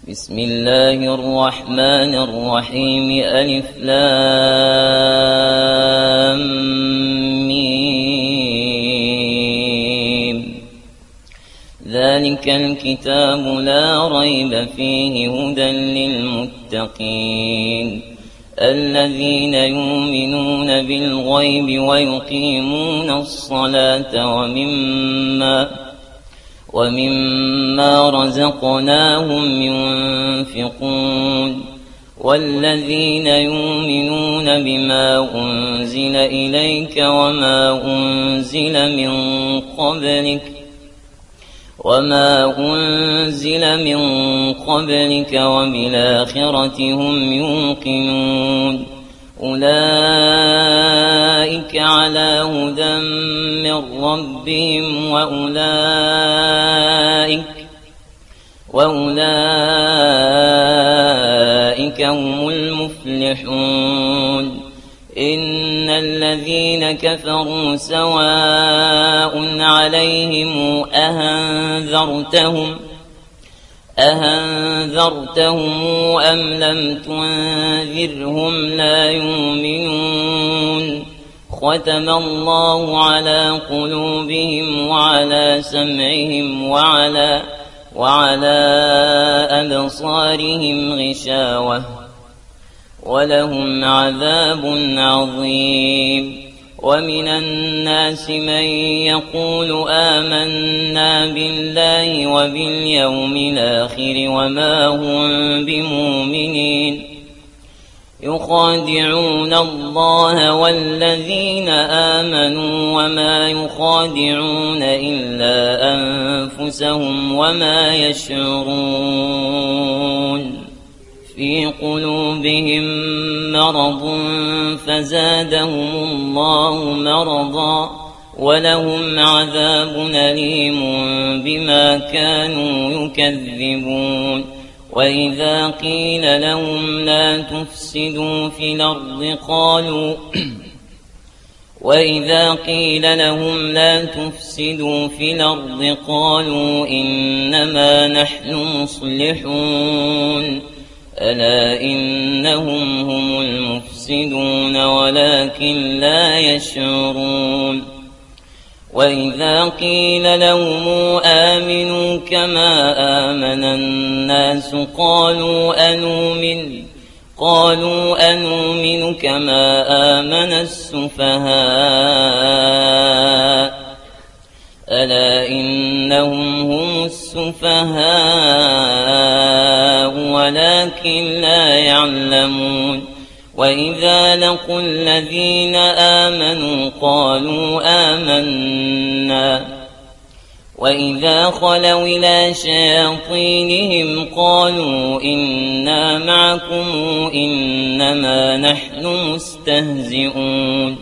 بسم الله الرحمن الرحيم ألف لام ميم ذلك الكتاب لا ريب فيه هدى للمتقين الذين يؤمنون بالغيب ويقيمون الصلاة ومما رزقناهم ينفقون والذين يؤمنون بما أنزل إليك وما أنزل من قبلك وبالآخرة هم يوقنون أولئك على هدى من ربهم وأولئك هم المفلحون إن الذين كفروا سواء عليهم أهنذرتهم أم لم تنذرهم لا يؤمنون ختم الله على قلوبهم وعلى سمعهم وعلى أبصارهم غشاوة ولهم عذاب عظيم ومن الناس من يقول آمنا بالله وباليوم الآخر وما هم بمؤمنين يخادعون الله والذين آمنوا وما يخادعون إلا أنفسهم وما يشعرون في قلوبهم مرض فزادهم الله مرضا ولهم عذاب أليم بما كانوا يكذبون وإذا قيل لهم لا تفسدوا في الأرض قالوا إنما نحن مصلحون ألا إنهم هم المفسدون ولكن لا يشعرون وإذا قيل لهم آمنوا كما آمن الناس قالوا أنؤمن كما آمن السفهاء ألا إنهم هم السفهاء ولكن لا يعلمون وإذا لقوا الذين آمنوا قالوا آمنا وإذا خلوا إلى شياطينهم قالوا إنا معكم إنما نحن مستهزئون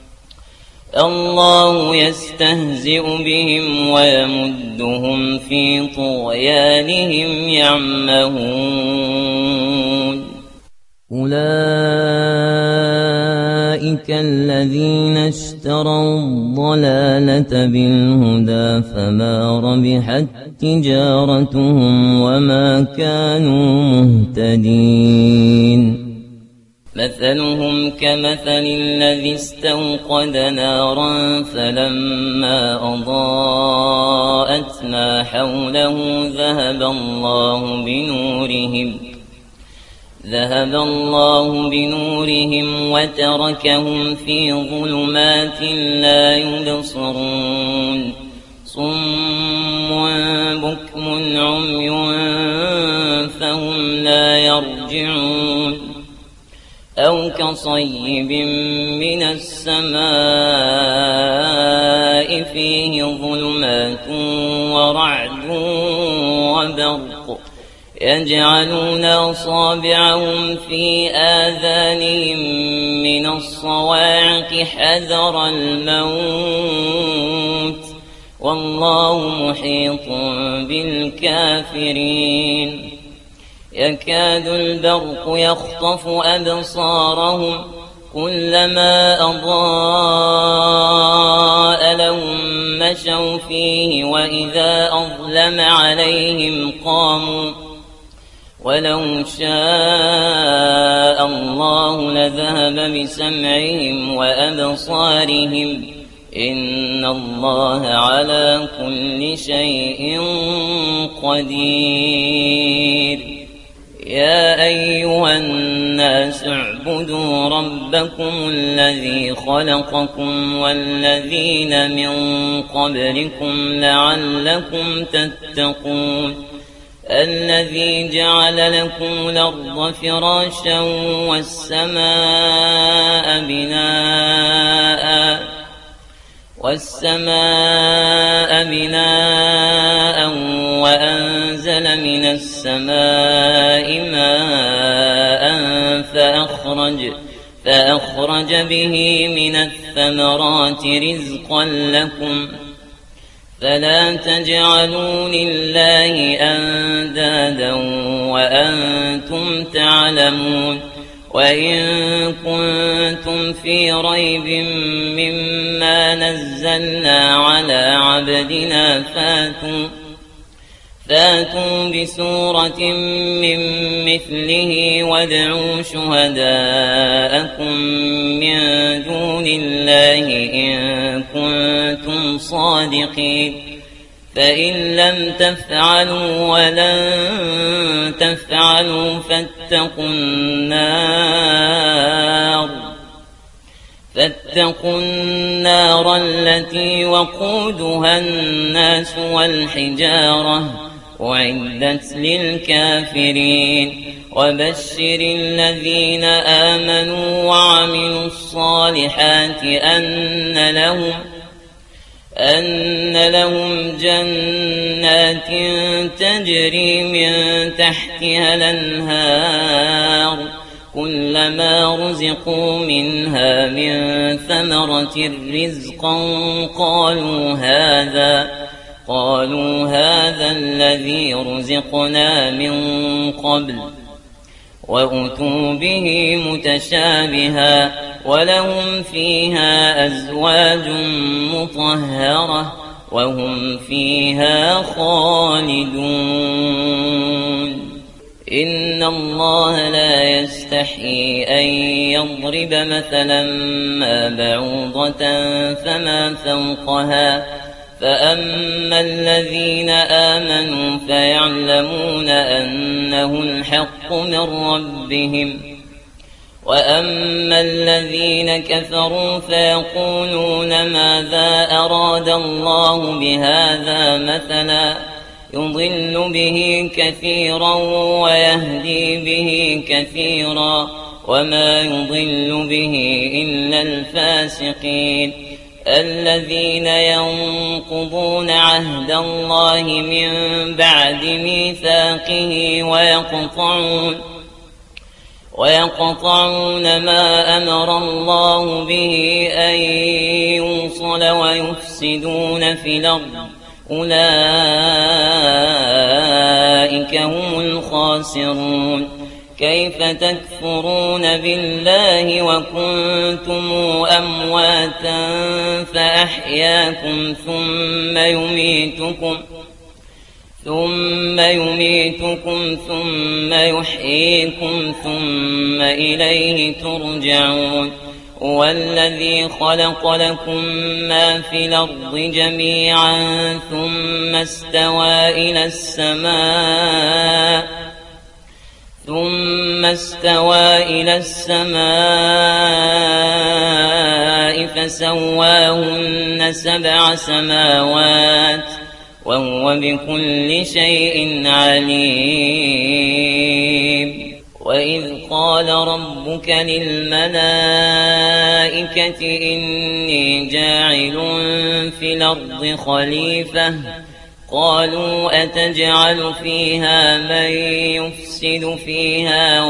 الله يستهزئ بهم ويمدهم في طغيانهم يعمهون أولئك الذين اشتروا الضلالة بالهدى فما ربحت تجارتهم وما كانوا مهتدين مثلهم كمثل الذي استوقد نارا فلما أضاءت ما حوله ذهب الله بنورهم وتركهم في ظلمات لا يبصرون صم بكم عمي فهم لا يرجعون أو كصيب من السماء فيه ظلمات ورعد وبرق يجعلون أصابعهم في آذانهم من الصواعق حذر الموت والله محيط بالكافرين يكاد البرق يخطف أبصارهم كلما أضاء لهم مشوا فيه وإذا أظلم عليهم ولو شاء الله لذهب بسمعهم وأبصارهم إن الله على كل شيء قدير. يا أيها الناس اعبدوا ربكم الذي خلقكم والذين من قبلكم لعلكم تتقون. الذي جعل لكم الأرض فراشا والسماء بناء وأنزل من السماء ماء فأخرج به من الثمرات رزقا لكم فلا تجعلوا لله أندادا وأنتم تعلمون. وإن كنتم في ريب مما نزلنا على عبدنا فاتوا بسورة من مثله وادعوا شهداءكم من دون الله إن كنتم صادقين. فإن لم تفعلوا ولن تفعلوا فاتقوا النار التي وقودها الناس والحجارة أعدت للكافرين. وبشر الذين آمنوا وعملوا الصالحات أن لهم جنات تجري من تحتها الأنهار كلما رزقوا منها من ثمرة رزقا قالوا هذا الذي رزقنا من قبل وأتوا به متشابها ولهم فيها أزواج مطهرة وهم فيها خالدون. إن الله لا يستحيي أن يضرب مثلا ما بعوضة فما فوقها فأما الذين آمنوا فيعلمون أنه الحق من ربهم وأما الذين كفروا فيقولون ماذا أراد الله بهذا مثلا يضل به كثيرا ويهدي به كثيرا وما يضل به إلا الفاسقين الذين ينقضون عهد الله من بعد ميثاقه ويقطعون ما أمر الله به أن يوصل ويفسدون في الأرض أولئك هم الخاسرون. كيف تكفرون بالله وكنتم أمواتا فأحياكم ثم يميتكم ثم يحييكم ثم إليه ترجعون. هو الذي خلق لكم ما في الأرض جميعا ثم استوى إلى السماء فسواهن 7 سماوات وهو بكل شيء عليم. وإذ قال ربك للملائكة إني جاعل في الأرض خليفة قالوا أتجعل فيها من يفسد فيها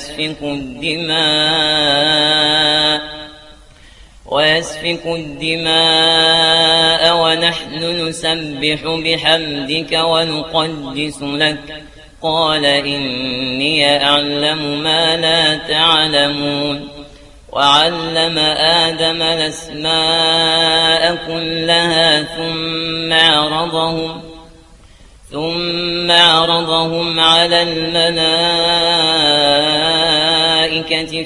ويسفك الدماء ونحن نسبح بحمدك ونقدس لك قال إني أعلم ما لا تعلمون. وعلم آدم الأسماء كلها ثم عرضهم على الملائكة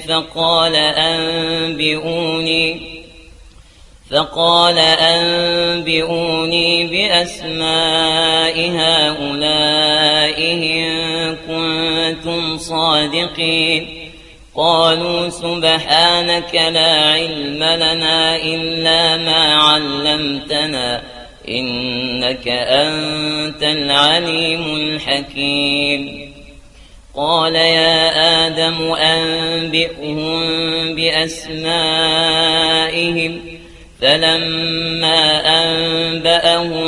فقال أنبئوني بأسماء هؤلاء إن كنتم صادقين. قالوا سبحانك لا علم لنا إلا ما علمتنا إنك أنت العليم الحكيم. قال يا آدم أنبئهم بأسمائهم. فلما أنبأهم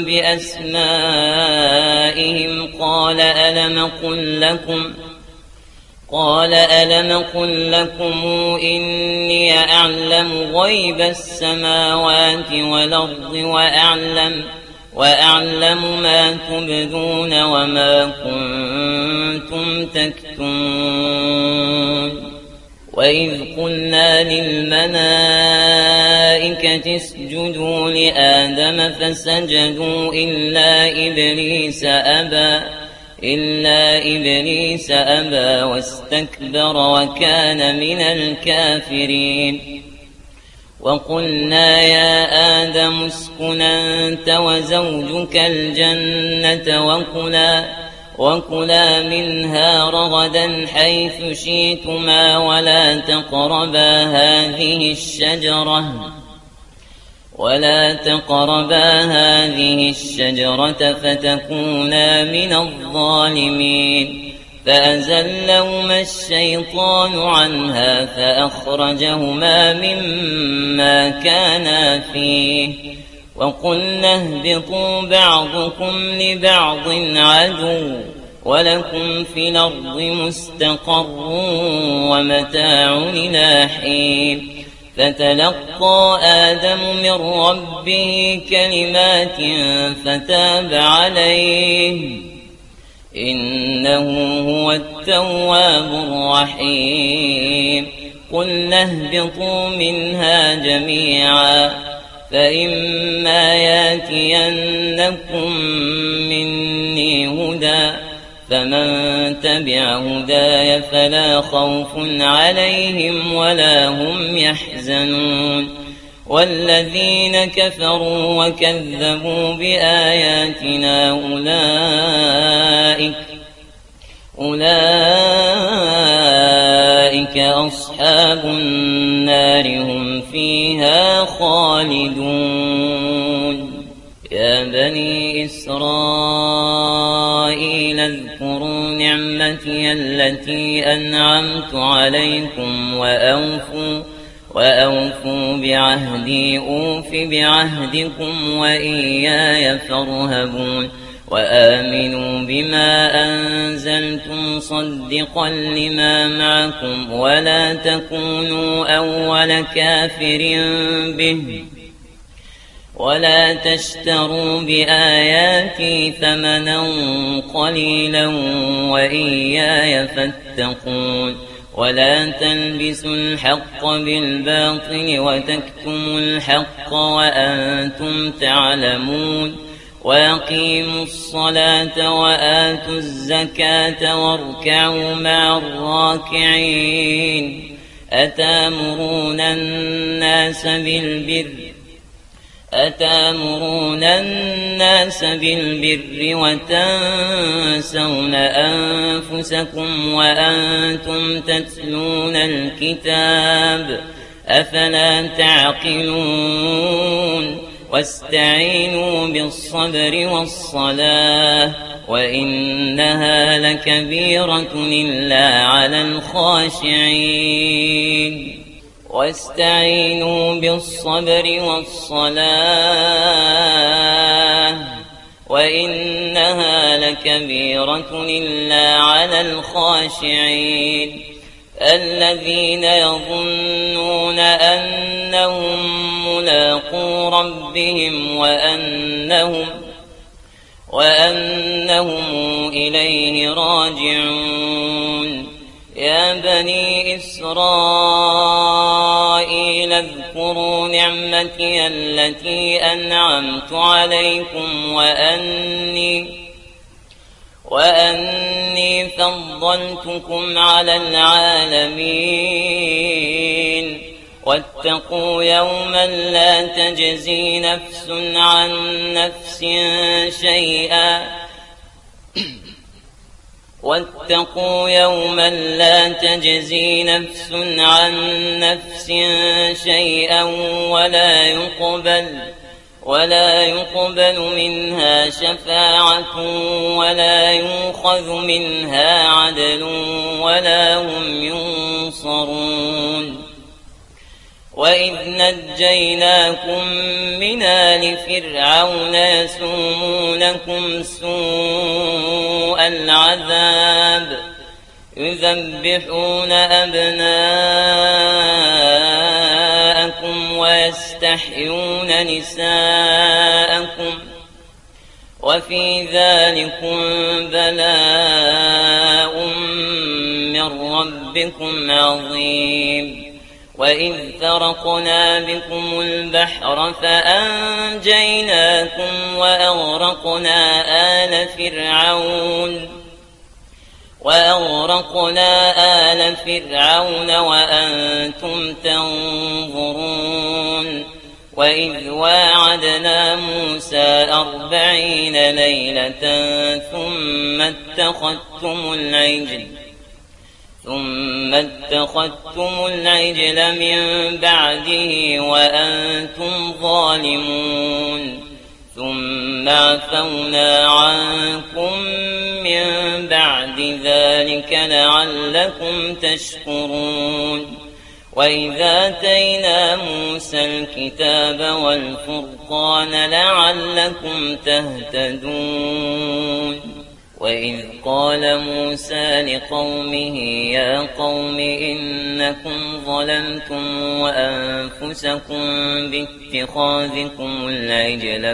بأسمائهم قال ألم قل لكم إني أعلم غيب السماوات والأرض وأعلم ما تبدون وما كنتم تكتمون. وإذ قلنا للملائكة اسجدوا لآدم فسجدوا إلا إبليس أبى واستكبر وكان من الكافرين. وقلنا يا آدم اسكن أنت وزوجك الجنة وكلا منها رغدا حيث شئتما ولا تقربا هذه الشجرة فتكونا من الظالمين. فأزلهما الشيطان عنها فأخرجهما مما كانا فيه وقلنا اهبطوا بعضكم لبعض عدو ولكم في الأرض مستقر ومتاع إلى حين. فتلقى آدم من ربه كلمات فتاب عليه إنه هو التواب الرحيم. قلنا اهبطوا منها جميعا فإما ياتينكم مني هدى فمن تبع هداي فلا خوف عليهم ولا هم يحزنون. والذين كفروا وكذبوا بآياتنا أولئك أصحاب النار هم فيها خالدون. يا بني إسرائيل اذكروا نعمتي التي أنعمت عليكم وأوفوا بعهدي أوف بعهدكم وإياي فارهبون. وآمنوا بما أنزلت مصدقا لما معكم ولا تكونوا أول كافر به ولا تشتروا بآياتي ثمنا قليلا وإياي فاتقون. ولا تلبسوا الحق بالباطل وتكتموا الحق وأنتم تعلمون. وأقيموا الصلاة وآتوا الزكاة واركعوا مع الراكعين. أتامرون الناس بالبر وتنسون أنفسكم وأنتم تتلون الكتاب أفلا تعقلون. واستعينوا بالصبر والصلاة وإنها لكبيرة إلا على الخاشعين. واستعينوا بالصبر والصلاة وإنها لكبيرة إلا على الخاشعين. الذين يظنون أنهم ملاقو ربهم وأنهم إليه راجعون. يا بني إسرائيل اذكروا نعمتي التي أنعمت عليكم وأني فضلتكم على العالمين واتقوا يوما لا تجزي نفس عن نفس شيئا واتقوا يوما لا تجزي نفس عن نفس شيئا ولا يقبل منها شفاعة ولا يؤخذ منها عدل ولا هم ينصرون وإذ نجيناكم من آل فرعون يسومونكم سوء العذاب يذبحون أبناءكم ويستحيون نساءكم وفي ذلكم بلاء من ربكم عظيم وإذ فرقنا بكم البحر فأنجيناكم وأغرقنا آل فرعون وأنتم تنظرون وإذ واعدنا موسى 40 ليلة ثم اتخذتم العجل من بعده وأنتم ظالمون ثم عفونا عنكم من بعد ذلك لعلكم تشكرون وإذا آتينا موسى الكتاب والفرقان لعلكم تهتدون وإذ قال موسى لقومه يا قوم إنكم ظلمتم وأنفسكم باتخاذكم العجل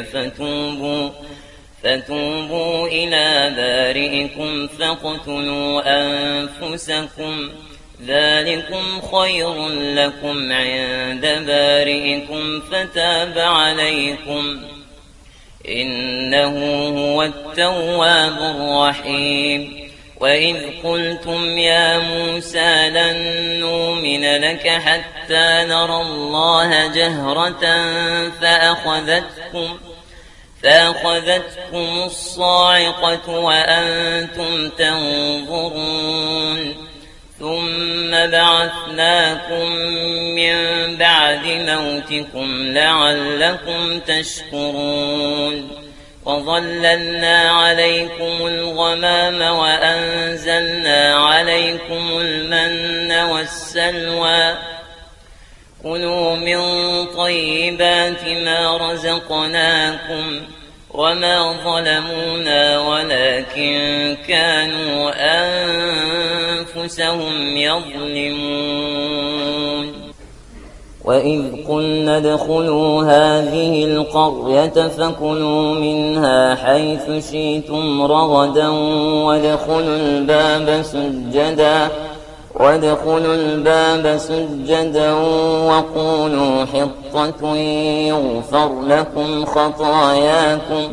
فتوبوا إلى بارئكم فاقتلوا أنفسكم ذلكم خير لكم عند بارئكم فتاب عليكم إنه هو التواب الرحيم وإذ قلتم يا موسى لن نؤمن لك حتى نرى الله جهرة فأخذتكم الصاعقة وأنتم تنظرون ثم بعثناكم من بعد موتكم لعلكم تشكرون وظللنا عليكم الغمام وأنزلنا عليكم المن والسلوى كلوا من طيبات ما رزقناكم وما ظلمونا ولكن كانوا أنفسهم يظلمون وإذ قلنا ادخلوا هذه القرية فكلوا منها حيث شئتم رغدا وادخلوا الباب سجدا وقولوا حطة يغفر لكم خطاياكم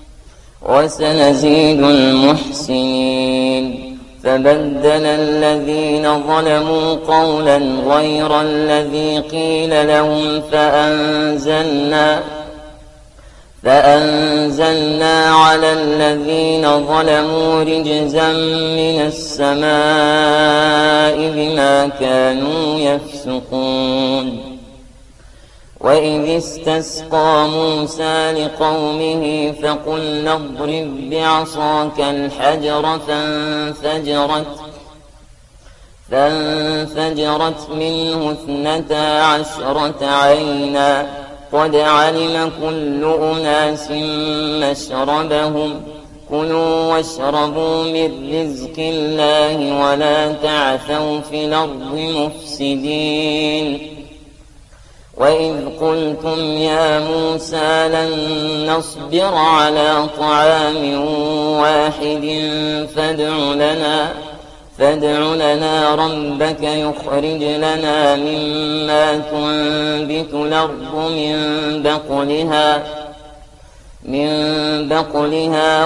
وسنزيد المحسنين فبدل الذين ظلموا قولا غير الذي قيل لهم فأنزلنا على الذين ظلموا رجزا من السماء بما كانوا يفسقون وإذ استسقى موسى لقومه فقلنا اضرب بعصاك الحجر فانفجرت منه 12 عينا قد علم كل أناس مشربهم كلوا واشربوا من رزق الله ولا تعثوا في الأرض مفسدين وإذ قلتم يا موسى لن نصبر على طعام واحد فادع لنا ربك يخرج لنا مما تنبت الأرض من بقلها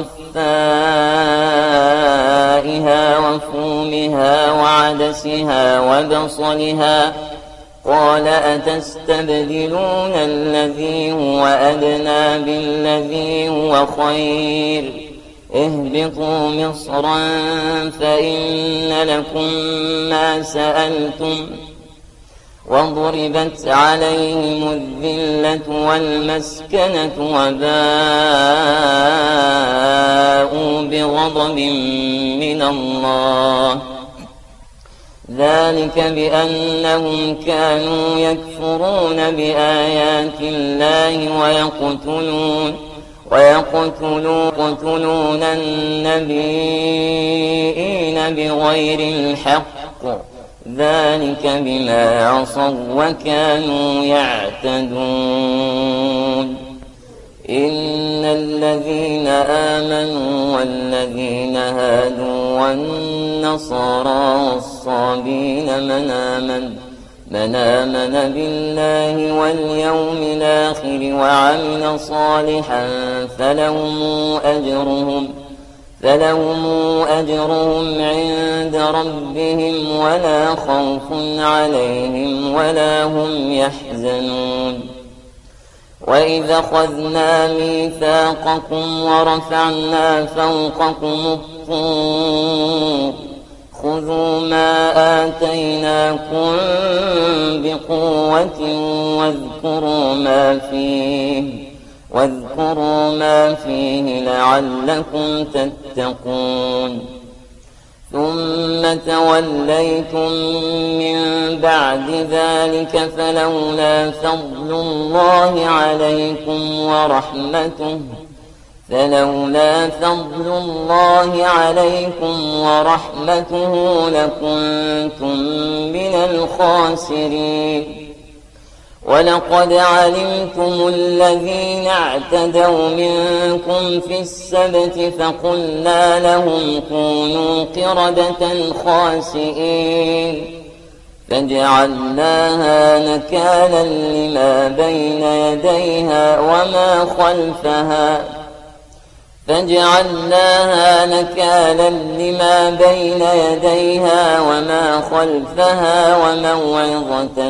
وقثائها وفومها وعدسها وبصلها قال أتستبدلون الذي هو أدنى بالذي هو خير اهبطوا مصرا فإن لكم ما سألتم وضربت عليهم الذلة والمسكنة وباءوا بغضب من الله ذلك بأنهم كانوا يكفرون بآيات الله ويقتلون النبيين بغير الحق ذلك بما عصوا وكانوا يعتدون إن الذين آمنوا والذين هادوا والنصارى والصابين من آمن بالله واليوم الآخر وعمل صالحا فلهم أجرهم عند ربهم ولا خوف عليهم ولا هم يحزنون وإذا أخذنا ميثاقكم ورفعنا فوقكم الطور خذوا ما آتيناكم بقوة واذكروا ما فيه لعلكم تتقون ثم توليتم من بعد ذلك فلولا فضل الله عليكم ورحمته لكنتم من الخاسرين ولقد علمتم الذين اعتدوا منكم في السبت فقلنا لهم كونوا قردة خاسئين فجعلناها نكالا لما بين يديها وما خلفها وموعظة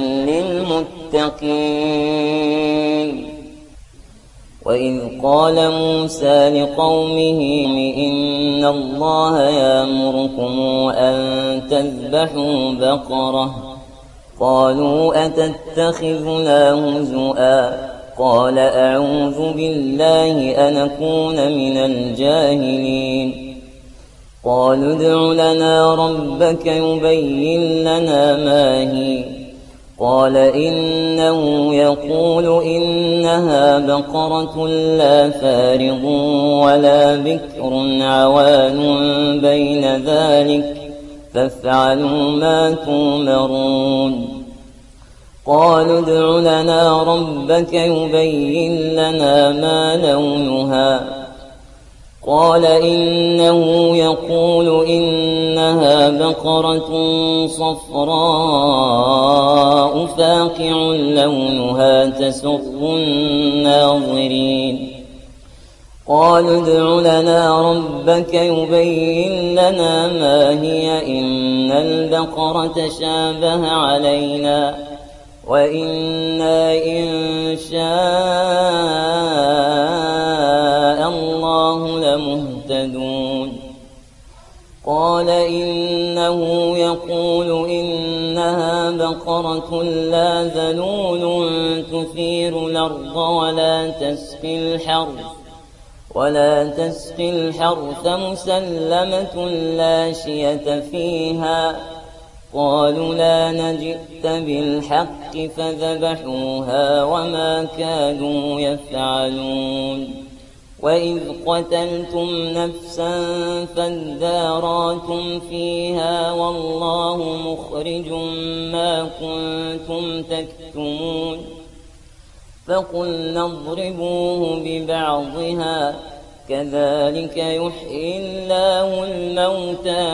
للمتقين وإذ قال موسى لقومه إن الله يأمركم أن تذبحوا بقرة قالوا أتتخذنا هزؤا قال أعوذ بالله أن أكون من الجاهلين قالوا ادع لنا ربك يبين لنا ما هي قال إنه يقول إنها بقرة لا فارض ولا بكر عوان بين ذلك فافعلوا ما تؤمرون قالوا ادع لنا ربك يبين لنا ما لونها قال إنه يقول إنها بقرة صفراء فاقع لونها تسر الناظرين قالوا ادع لنا ربك يبين لنا ما هي إن البقرة شابه علينا وإنا إن شاء الله لمهتدون قال إنه يقول إنها بقرة لا ذلول تثير الأرض ولا تسقي الحرث مسلمة لا شية فيها قالوا لا نجئت بالحق فذبحوها وما كادوا يفعلون وإذ قتلتم نفسا فادارأتم فيها والله مخرج ما كنتم تكتمون فقلنا اضربوه ببعضها كذلك يحيي الله الموتى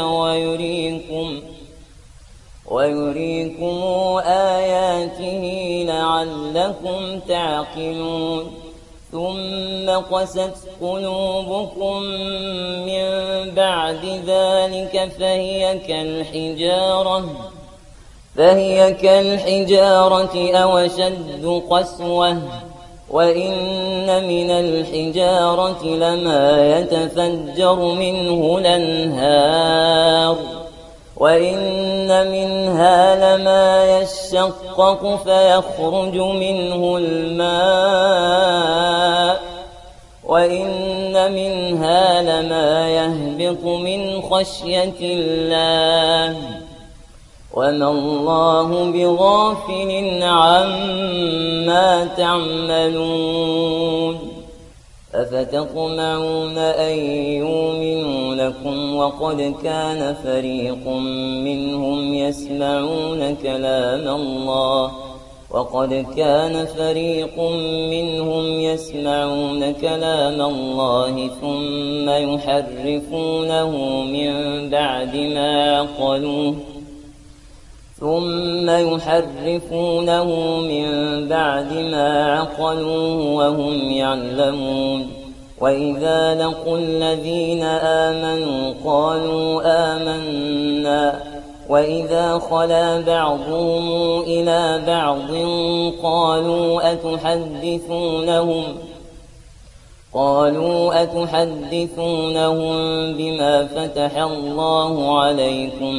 ويريكم آياته لعلكم تعقلون ثم قست قلوبكم من بعد ذلك فهي كالحجارة أو أشد قسوة وإن من الحجارة لما يتفجر منه الأنهار وإن منها لما يشقق فيخرج منه الماء وإن منها لما يهبط من خشية الله وما الله بغافل عما تعملون أفتطمعون أن يؤمنوا لكم وقد كان فريق منهم يسمعون كلام الله ثم يحرفونه من بعد ما عقلوه وهم يعلمون وإذا لقوا الذين آمنوا قالوا آمنا وإذا خلا بعضهم إلى بعض قالوا أتحدثونهم بما فتح الله عليكم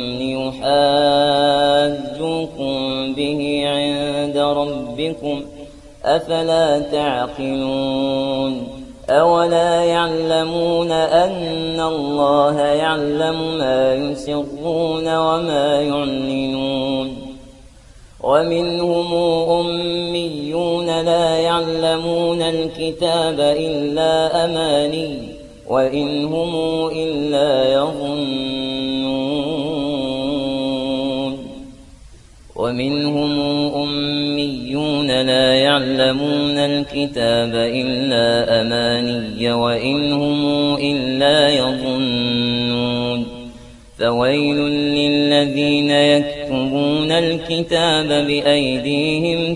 ليحاجوكم به عند ربكم أفلا تعقلون أولا يعلمون أن الله يعلم ما يسرون وما يعلنون ومنهم أميون لا يعلمون الكتاب إلا أماني وإن هم إلا يظنون فويل للذين يكتبون الكتاب بأيديهم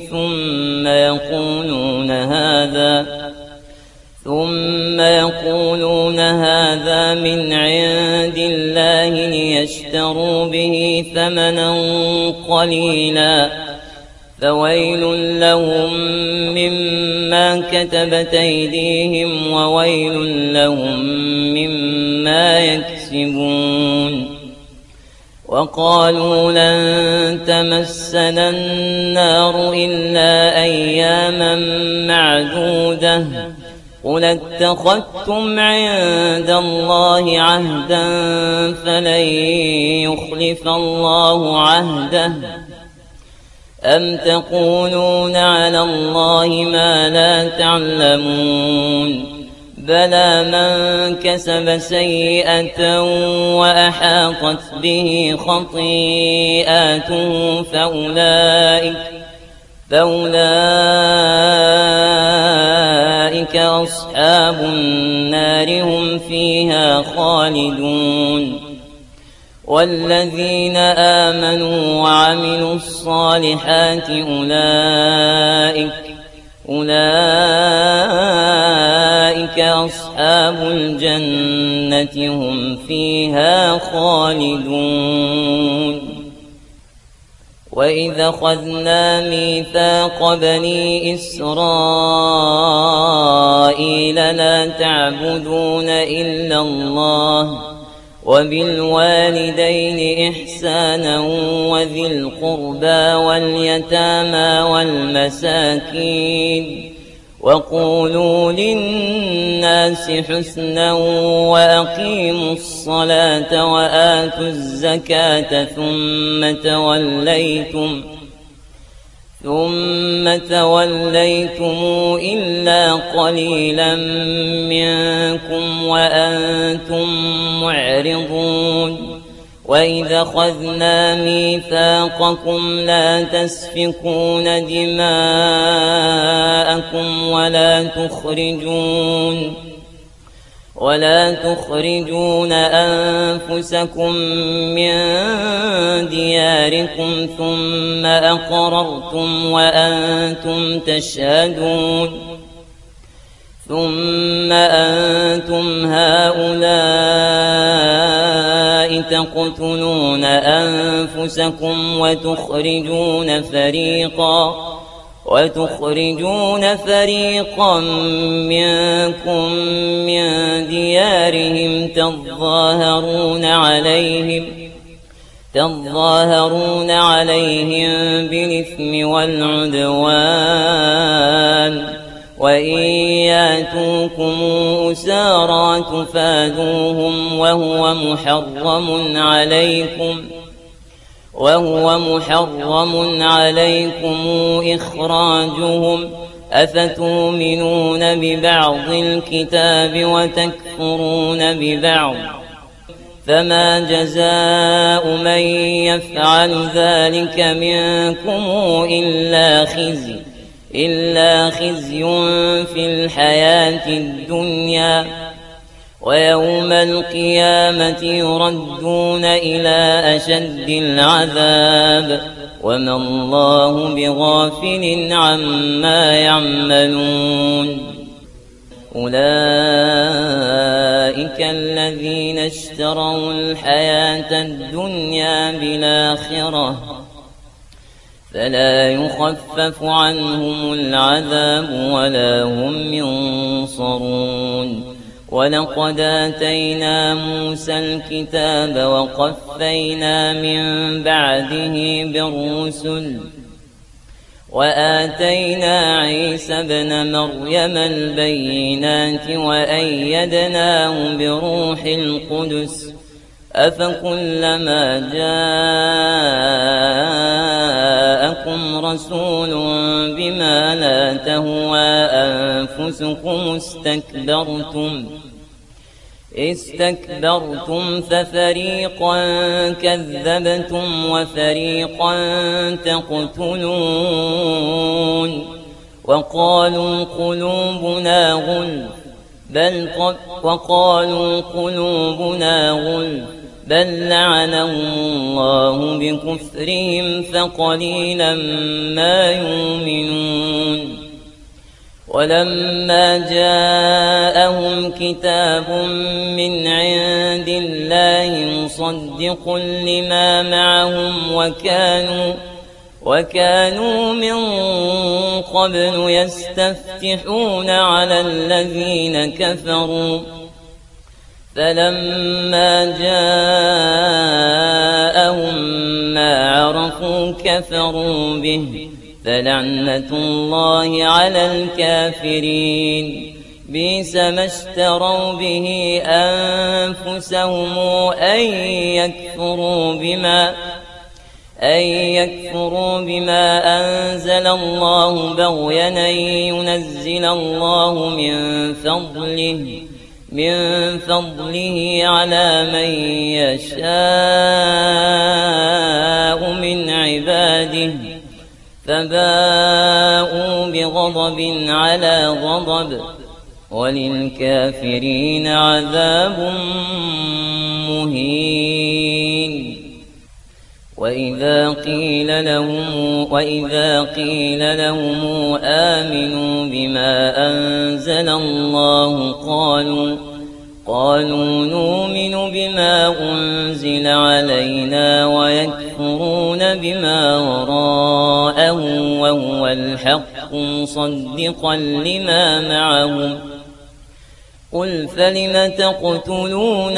ثم يقولون هذا من عند الله ليشتروا به ثمنا قليلا فويل لهم مما كتبت أيديهم وويل لهم مما يكسبون وقالوا لن تمسنا النار إلا أياما معدودة قل اتخذتم عند الله عهدا فلن يخلف الله عهده أم تقولون على الله ما لا تعلمون بلى من كسب سيئة وأحاطت به خطيئاته فأولئك أصحاب النار هم فيها خالدون والذين آمنوا وعملوا الصالحات أولئك أصحاب الجنة هم فيها خالدون وإذا أخذنا ميثاق بني إسرائيل لا تعبدون إلا الله وبالوالدين إحسانا وذي القربى واليتامى والمساكين وقولوا للناس حسنا وأقيموا الصلاة وآتوا الزكاة ثم توليتم إلا قليلا منكم وأنتم معرضون وإذا أخذنا ميثاقكم لا تسفكون دماءكم ولا تخرجون أنفسكم من دياركم ثم أقررتم وأنتم تشهدون ثم أنتم هؤلاء تقتلون أنفسكم وتخرجون فريقا منكم من ديارهم تظاهرون عليهم بالإثم والعدوان وإن ياتوكم أسارى تفادوهم وهو محرم عليكم إخراجهم أفتؤمنون ببعض الكتاب وتكفرون ببعض فما جزاء من يفعل ذلك منكم إلا خزي في الحياة الدنيا ويوم القيامة يردون إلى أشد العذاب وما الله بغافل عما يعملون أولئك الذين اشتروا الحياة الدنيا بالآخرة فلا يخفف عنهم العذاب ولا هم ينصرون ولقد آتينا موسى الكتاب وقفينا من بعده بالرسل وآتينا عيسى ابن مريم البينات وأيدناه بروح القدس أفكلما جاءكم رسول بما لا تهوى أنفسكم استكبرتم ففريقا كذبتم وفريقا تقتلون وقالوا قلوبنا غلف بل لعنهم الله بكفرهم فقليلا ما يؤمنون ولما جاءهم كتاب من عند الله مصدق لما معهم وكانوا من قبل يستفتحون على الذين كفروا فلما جاءهم ما عرفوا كفروا به فلعنة الله على الكافرين بئس ما اشتروا به أنفسهم أن يكفروا بما أنزل الله بغيا أن ينزل الله من فضله على من يشاء من عباده فباءوا بغضب على غضب وللكافرين عذاب مهين وإذا قيل لهم آمنوا بما أنزل الله قالوا نؤمن بما أنزل علينا ويكفرون بما وراءه وهو الحق مصدقا لما معهم قل فلم تقتلون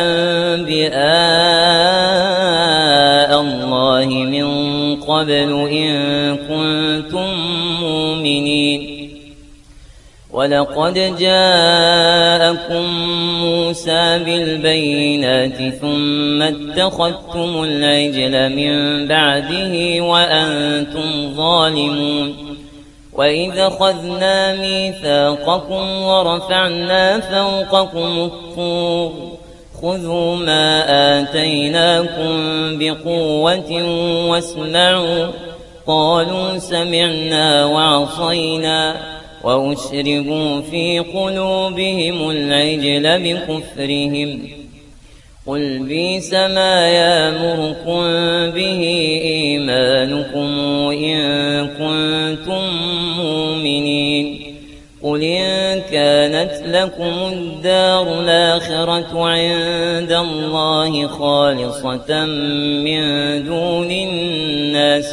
أنبياء الله من قبل إن كنتم مؤمنين ولقد جاءكم موسى بالبينات ثم اتخذتم العجل من بعده وأنتم ظالمون وإذ أخذنا ميثاقكم ورفعنا فوقكم الطور خذوا ما آتيناكم بقوة واسمعوا قالوا سمعنا وعصينا وأشربوا في قلوبهم العجل بكفرهم قل بئس ما يأمركم به إيمانكم إن كنتم مؤمنين قل إن كانت لكم الدار الآخرة عند الله خالصة من دون الناس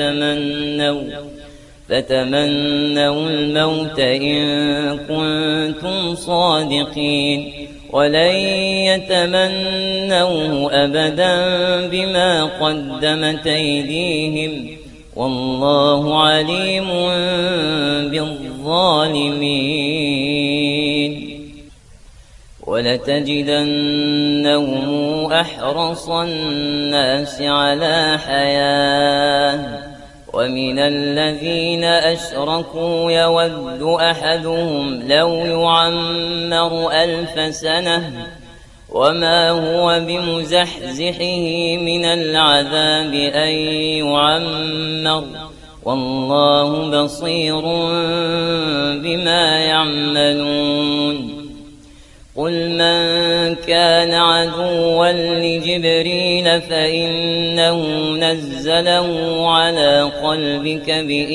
فتمنوا الموت إن كنتم صادقين ولن يتمنوه أبدا بما قدمت أيديهم والله عليم بالظالمين. ولتجدنهم أحرص الناس على حياة ومن الذين أشركوا يود أحدهم لو يعمر 1000 سنة وما هو بمزحزحه من العذاب أن يعمر والله بصير بما يعملون. قل من كان عدوا لجبريل فإنه نزله على قلبك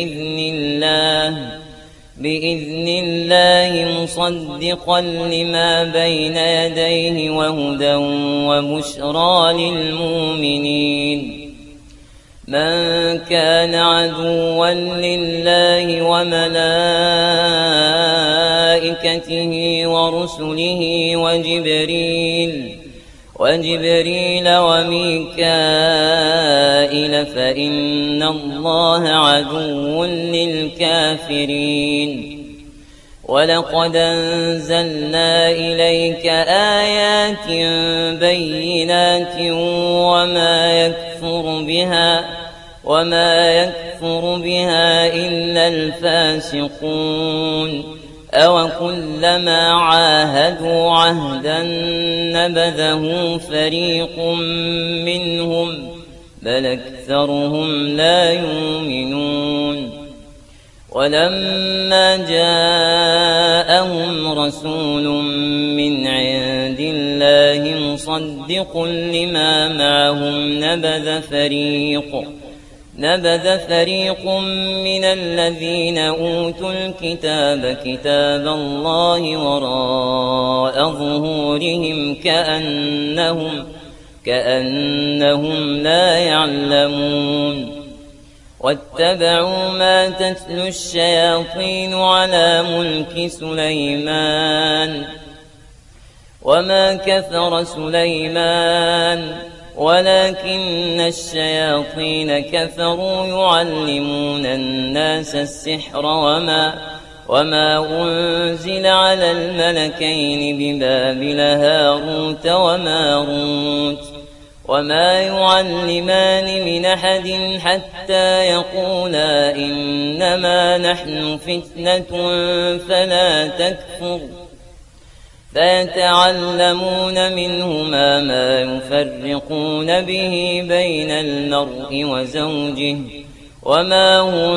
بإذن الله مصدقا لما بين يديه وهدى وبشرى للمؤمنين. من كان عدوا لله وملائكته ورسله وجبريل وميكائيل فإن الله عدو للكافرين. ولقد أنزلنا إليك آيات بينات وما يكفر بها إلا الفاسقون. أوكلما عاهدوا عهدا نبذه فريق منهم بل أكثرهم لا يؤمنون. ولما جاءهم رسول من عند الله مصدق لما معهم نبذ فريق من الذين أوتوا الكتاب كتاب الله وراء ظهورهم كأنهم لا يعلمون. واتبعوا ما تتلو الشياطين على ملك سليمان وما كفر سليمان ولكن الشياطين كفروا يعلمون الناس السحر وما أنزل على الملكين ببابل هاروت وماروت وما يعلمان من أحد حتى يقولا إنما نحن فتنة فلا تكفر فيتعلمون منهما ما يفرقون به بين المرء وزوجه وما هم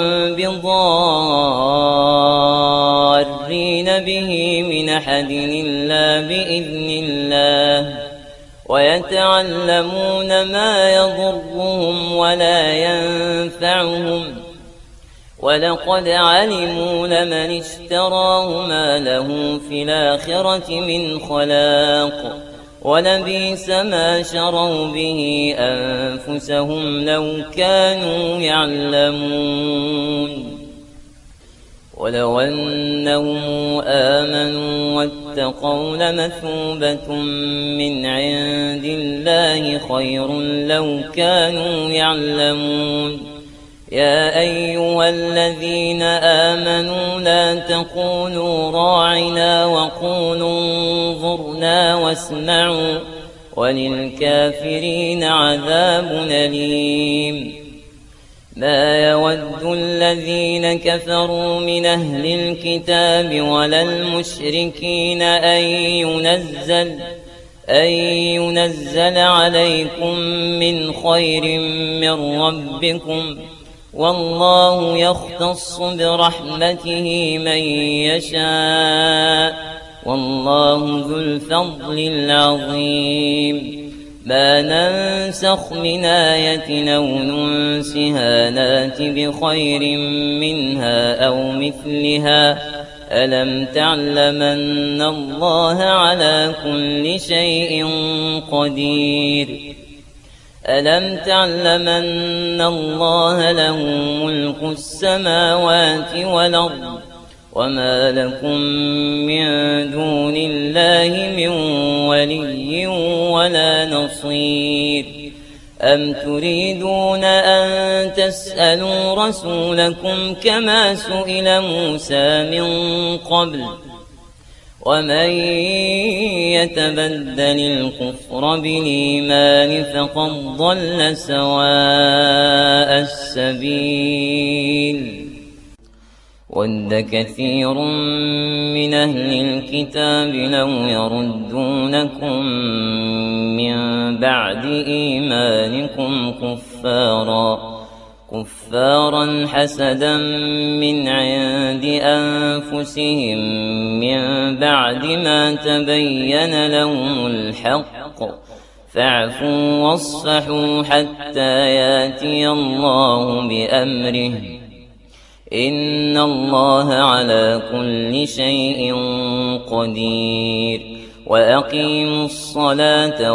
بضارين به من أحد إلا بإذن الله ويتعلمون ما يضرهم ولا ينفعهم ولقد علموا لمن اشتراه ما له في الآخرة من خلاق ولبئس ما شروا به أنفسهم لو كانوا يعلمون. ولو أنهم آمنوا واتقوا لمثوبة من عند الله خير لو كانوا يعلمون. يا أيها الذين آمنوا لا تقولوا راعنا وقولوا انظرنا واسمعوا وللكافرين عذاب أليم. ما يود الذين كفروا من أهل الكتاب ولا المشركين أن ينزل عليكم من خير من ربكم والله يختص برحمته من يشاء والله ذو الفضل العظيم. ما ننسخ من آية أو ننسها نات بخير منها ألم تعلم أن الله على كل شيء قدير ألم تعلم أن الله له ملك السماوات والأرض وما لكم من دون الله من ولي ولا نصير أم تريدون أن تسألوا رسولكم كما سئل موسى من قبل ومن يتبدل الكفر بالإيمان فقد ضل سواء السبيل ود كثير من أهل الكتاب لو يردونكم من بعد إيمانكم كفارا حسدا من عند أنفسهم من بعد ما تبين لهم الحق فاعفوا واصفحوا حتى يأتي الله بأمره إن الله على كل شيء قدير وأقيموا الصلاة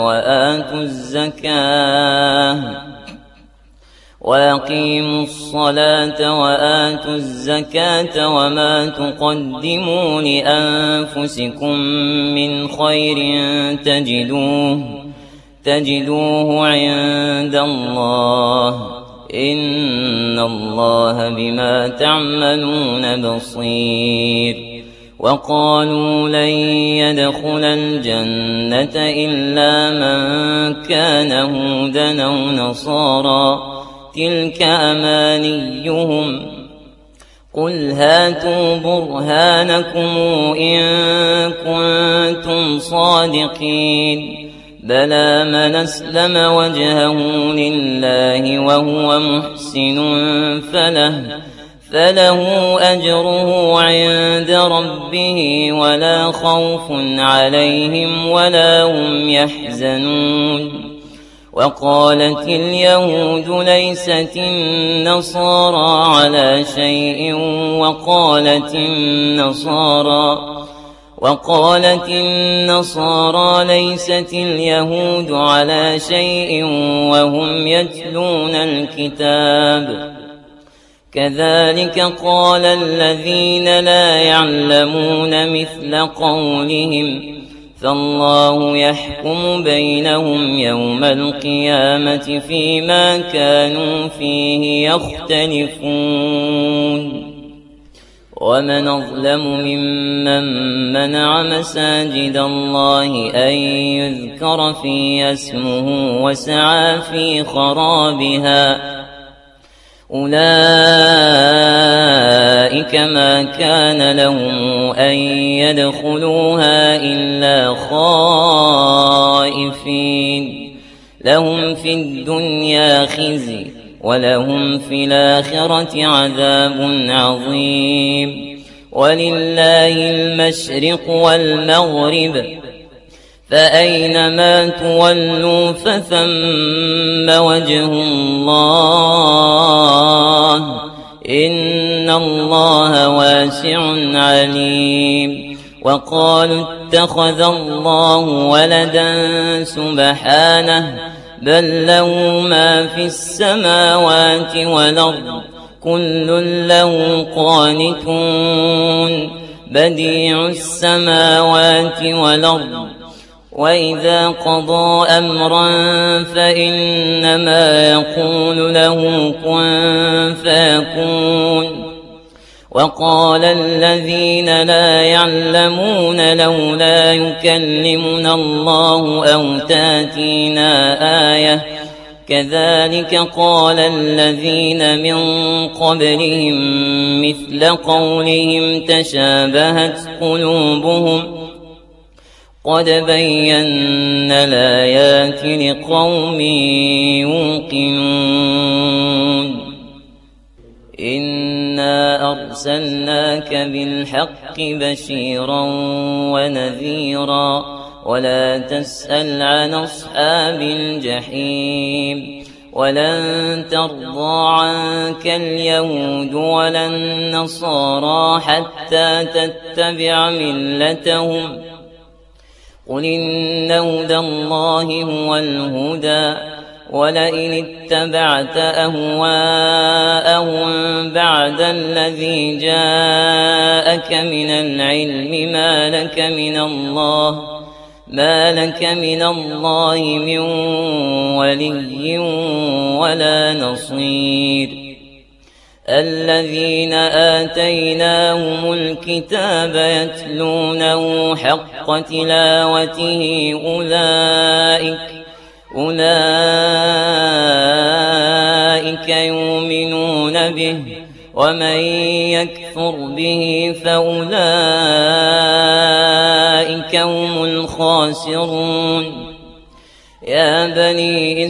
وآتوا الزكاة وما تقدموا لأنفسكم من خير تجدوه عند الله إن الله بما تعملون بصير وقالوا لن يدخل الجنة إلا من كان هودا أو نصارى تلك أمانيهم قل هاتوا برهانكم إن كنتم صادقين بلى من أسلم وجهه لله وهو محسن فله أجره عند ربه ولا خوف عليهم ولا هم يحزنون وقالت اليهود ليست النصارى على شيء وقالت النصارى ليست اليهود على شيء وهم يتلون الكتاب كذلك قال الذين لا يعلمون مثل قولهم فالله يحكم بينهم يوم القيامة فيما كانوا فيه يختلفون ومن أظلم ممن منع مساجد الله أن يذكر فيها اسمه وسعى في خرابها أولئك ما كان لهم أن يدخلوها إلا خائفين لهم في الدنيا خزي ولهم في الآخرة عذاب عظيم ولله المشرق والمغرب فأينما تولوا فثم وجه الله إن الله واسع عليم وقالوا اتخذ الله ولدا سبحانه بل له ما في السماوات والأرض كل له قانتون بديع السماوات والأرض وإذا قضى أمرا فإنما يقول له كن فيكون وقال الذين لا يعلمون لولا يكلمنا الله أو تاتينا آية كذلك قال الذين من قبلهم مثل قولهم تشابهت قلوبهم قد بينا الآيات لقوم يوقنون إنا أرسلناك بالحق بشيرا ونذيرا ولا تسأل عن أصحاب الجحيم ولن ترضى عنك اليهود ولا النصارى حتى تتبع ملتهم قل إن هدى الله هو الهدى ولئن اتبعت أهواءهم بعد الذي جاءك من العلم ما لك من الله من ولي ولا نصير الذين آتيناهم الكتاب يتلونه حق تلاوته أولئك يؤمنون به ومن يكفر به فأولئك هم الخاسرون يا بني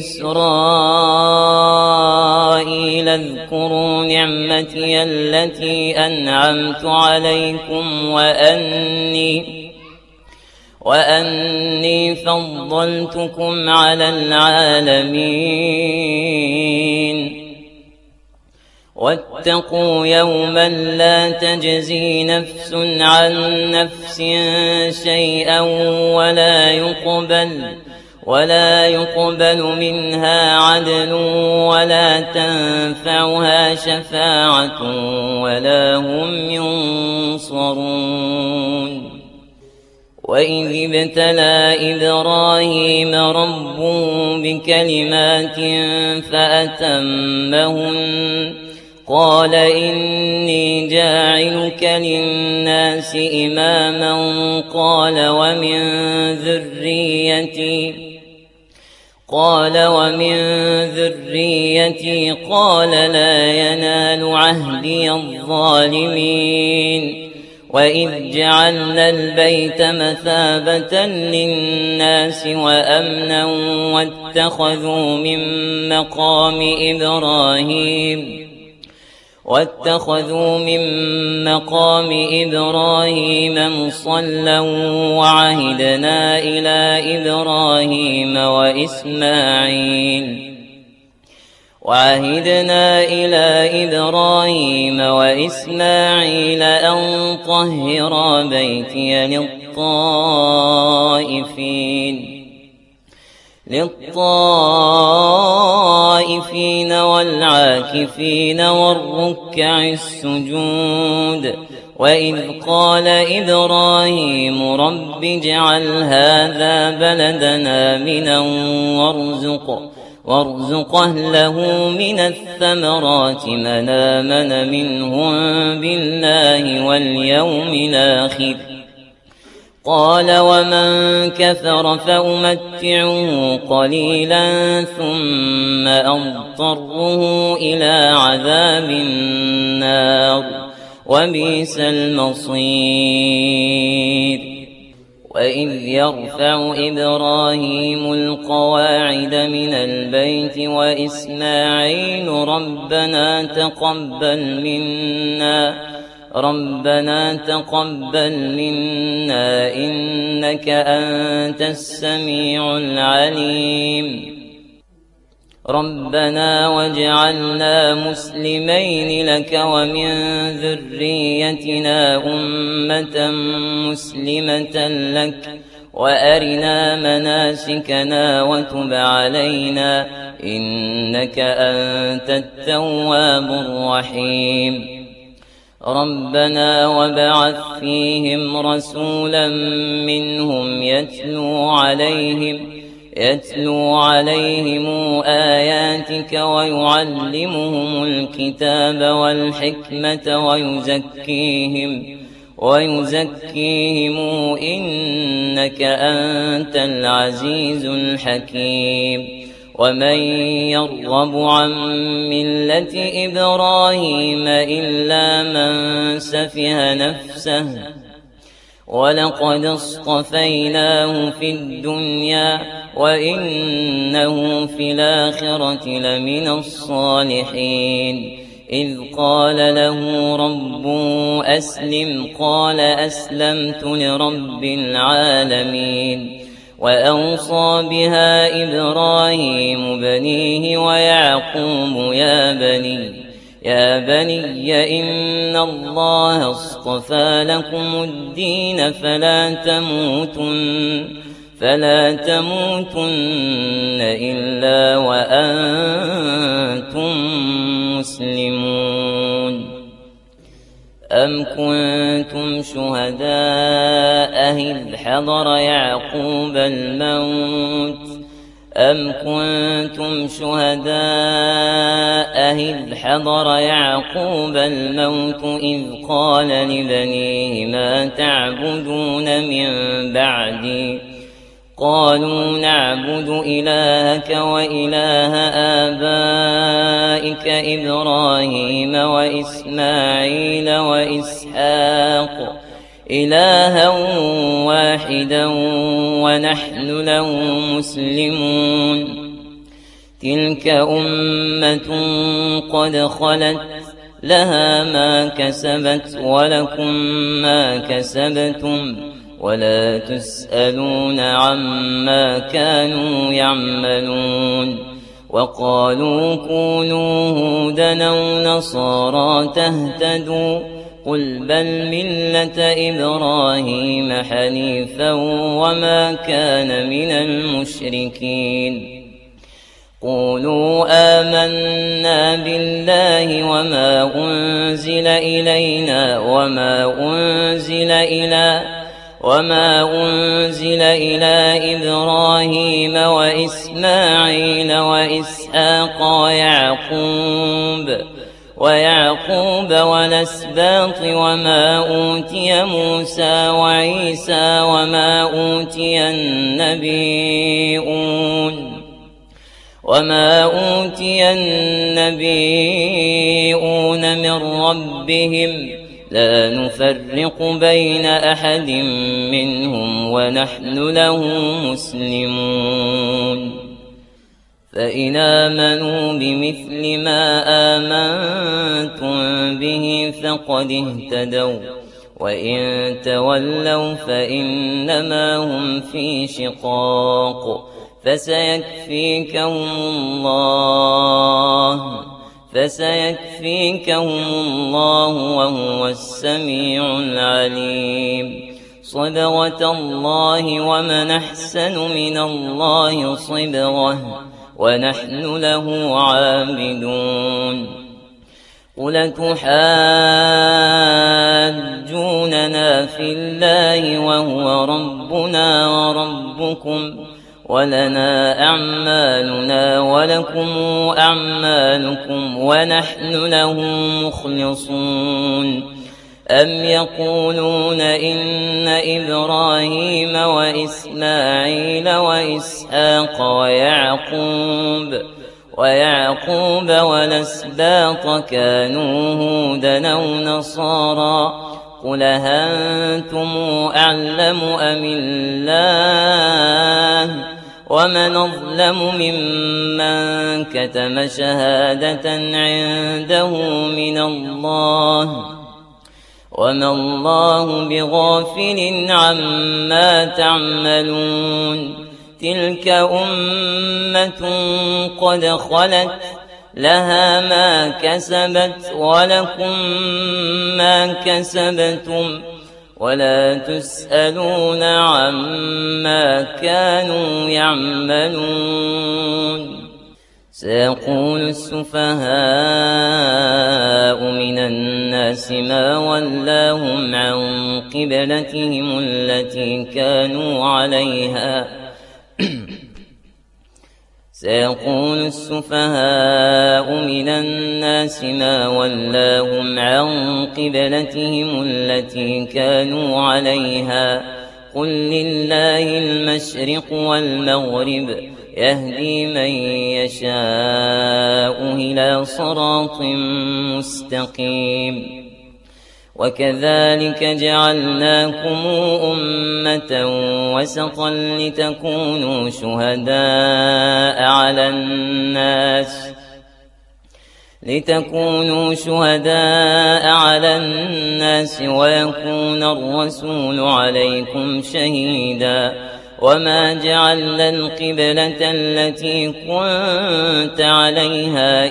إسرائيل اذكروا نعمتي التي أنعمت عليكم وأني فضلتكم على العالمين واتقوا يوما لا تجزي نفس عن نفس شيئا ولا يقبل منها عدل ولا تنفعها شفاعة ولا هم ينصرون وإذ ابتلى إبراهيم ربه بكلمات فأتمهن قال إني جاعلك للناس إماما قال ومن ذريتي قال لا ينال عهدي الظالمين وإذ جعلنا البيت مثابة للناس وأمنا واتخذوا من مقام إبراهيم مصلى وعهدنا إلى إبراهيم وإسماعيل أن طهرا بيتي للطائفين والعاكفين والركع السجود وإذ قال إبراهيم رب اجعل هذا بلدنا آمنا وارزق أهله من الثمرات من آمن منهم بالله واليوم الآخر قال ومن كفر فأمتعه قليلا ثم أضطره إلى عذاب النار وبئس المصير وإذ يرفع إبراهيم القواعد من البيت وإسماعيل ربنا تقبل منا إنك أنت السميع العليم ربنا واجعلنا مسلمين لك ومن ذريتنا أمة مسلمة لك وأرنا مناسكنا وتب علينا إنك أنت التواب الرحيم ربنا وابعث فيهم رسولا منهم يتلو عليهم آياتك ويعلمهم الكتاب والحكمة ويزكيهم إنك أنت العزيز الحكيم ومن يرغب عن ملة إبراهيم إلا من سفه نفسه ولقد اصطفيناه في الدنيا وإنه في الآخرة لمن الصالحين إذ قال له ربه أسلم قال أسلمت لرب العالمين وأوصى بها إبراهيم بنيه ويعقوب يا بني إن الله اصطفى لكم الدين فلا تموتن إلا وأنتم مسلمون. أم كنتم شهداء إذ حضر يعقوب الموت إذ قال لبنيه ما تعبدون من بعدي قالوا نعبد إلهك وإله آبائك إبراهيم وإسماعيل وإسحاق إلها واحدا ونحن له مسلمون. تلك أمة قد خلت لها ما كسبت ولكم ما كسبتم ولا تسألون عما كانوا يعملون. وقالوا كونوا هودا أو نصارى تهتدوا قل بل ملة إبراهيم حنيفا وما كان من المشركين. قولوا آمنا بالله وما أنزل إلينا وما أنزل إلى إبراهيم وإسماعيل وإسحاق ويعقوب والأسباط وما أوتي موسى وعيسى وما أوتي النبيون من ربهم لا نفرق بين أحد منهم ونحن له مسلمون. فإن آمنوا بمثل ما آمنتم به فقد اهتدوا وإن تولوا فإنما هم في شقاق فسيكفيكهم الله وهو السميع العليم. صبغة الله ومن أحسن من الله صبغة ونحن له عابدون. قل تحاجوننا في الله وهو ربنا وربكم ولنا أعمالنا ولكم أعمالكم ونحن له مخلصون. أم يقولون إن إبراهيم وإسماعيل وإسحاق ويعقوب والأسباط كانوا هودا أو نصارى قل أنتم أعلم أم الله ومن أظلم ممن كتم شهادة عنده من الله وما الله بغافل عما تعملون. تلك أمة قد خلت لها ما كسبت ولكم ما كسبتم ولا تسألون عما كانوا يعملون. سيقول السفهاء من الناس ما ولاهم عن قبلتهم التي كانوا عليها سيقول السفهاء من الناس ما ولاهم عن قبلتهم التي كانوا عليها قل لله المشرق والمغرب يهدي من يشاء إلى صراط مستقيم. وكذلك جعلناكم أمة وسطا لتكونوا شهداء على الناس ويكون الرسول عليكم شهيدا وما جعلنا القبلة التي كنت عليها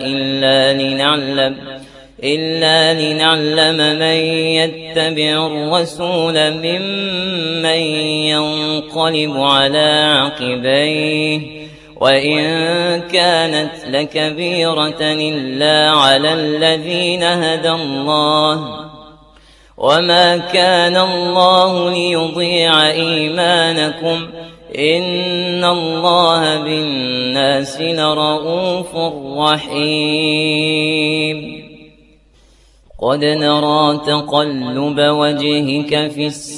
إلا لنعلم من يتبع الرسول ممن ينقلب على عقبيه وإن كانت لكبيرة إلا على الذين هدى الله وما كان الله ليضيع إيمانكم إن الله بالناس لرؤوف رحيم قد نرى تقلب وجهك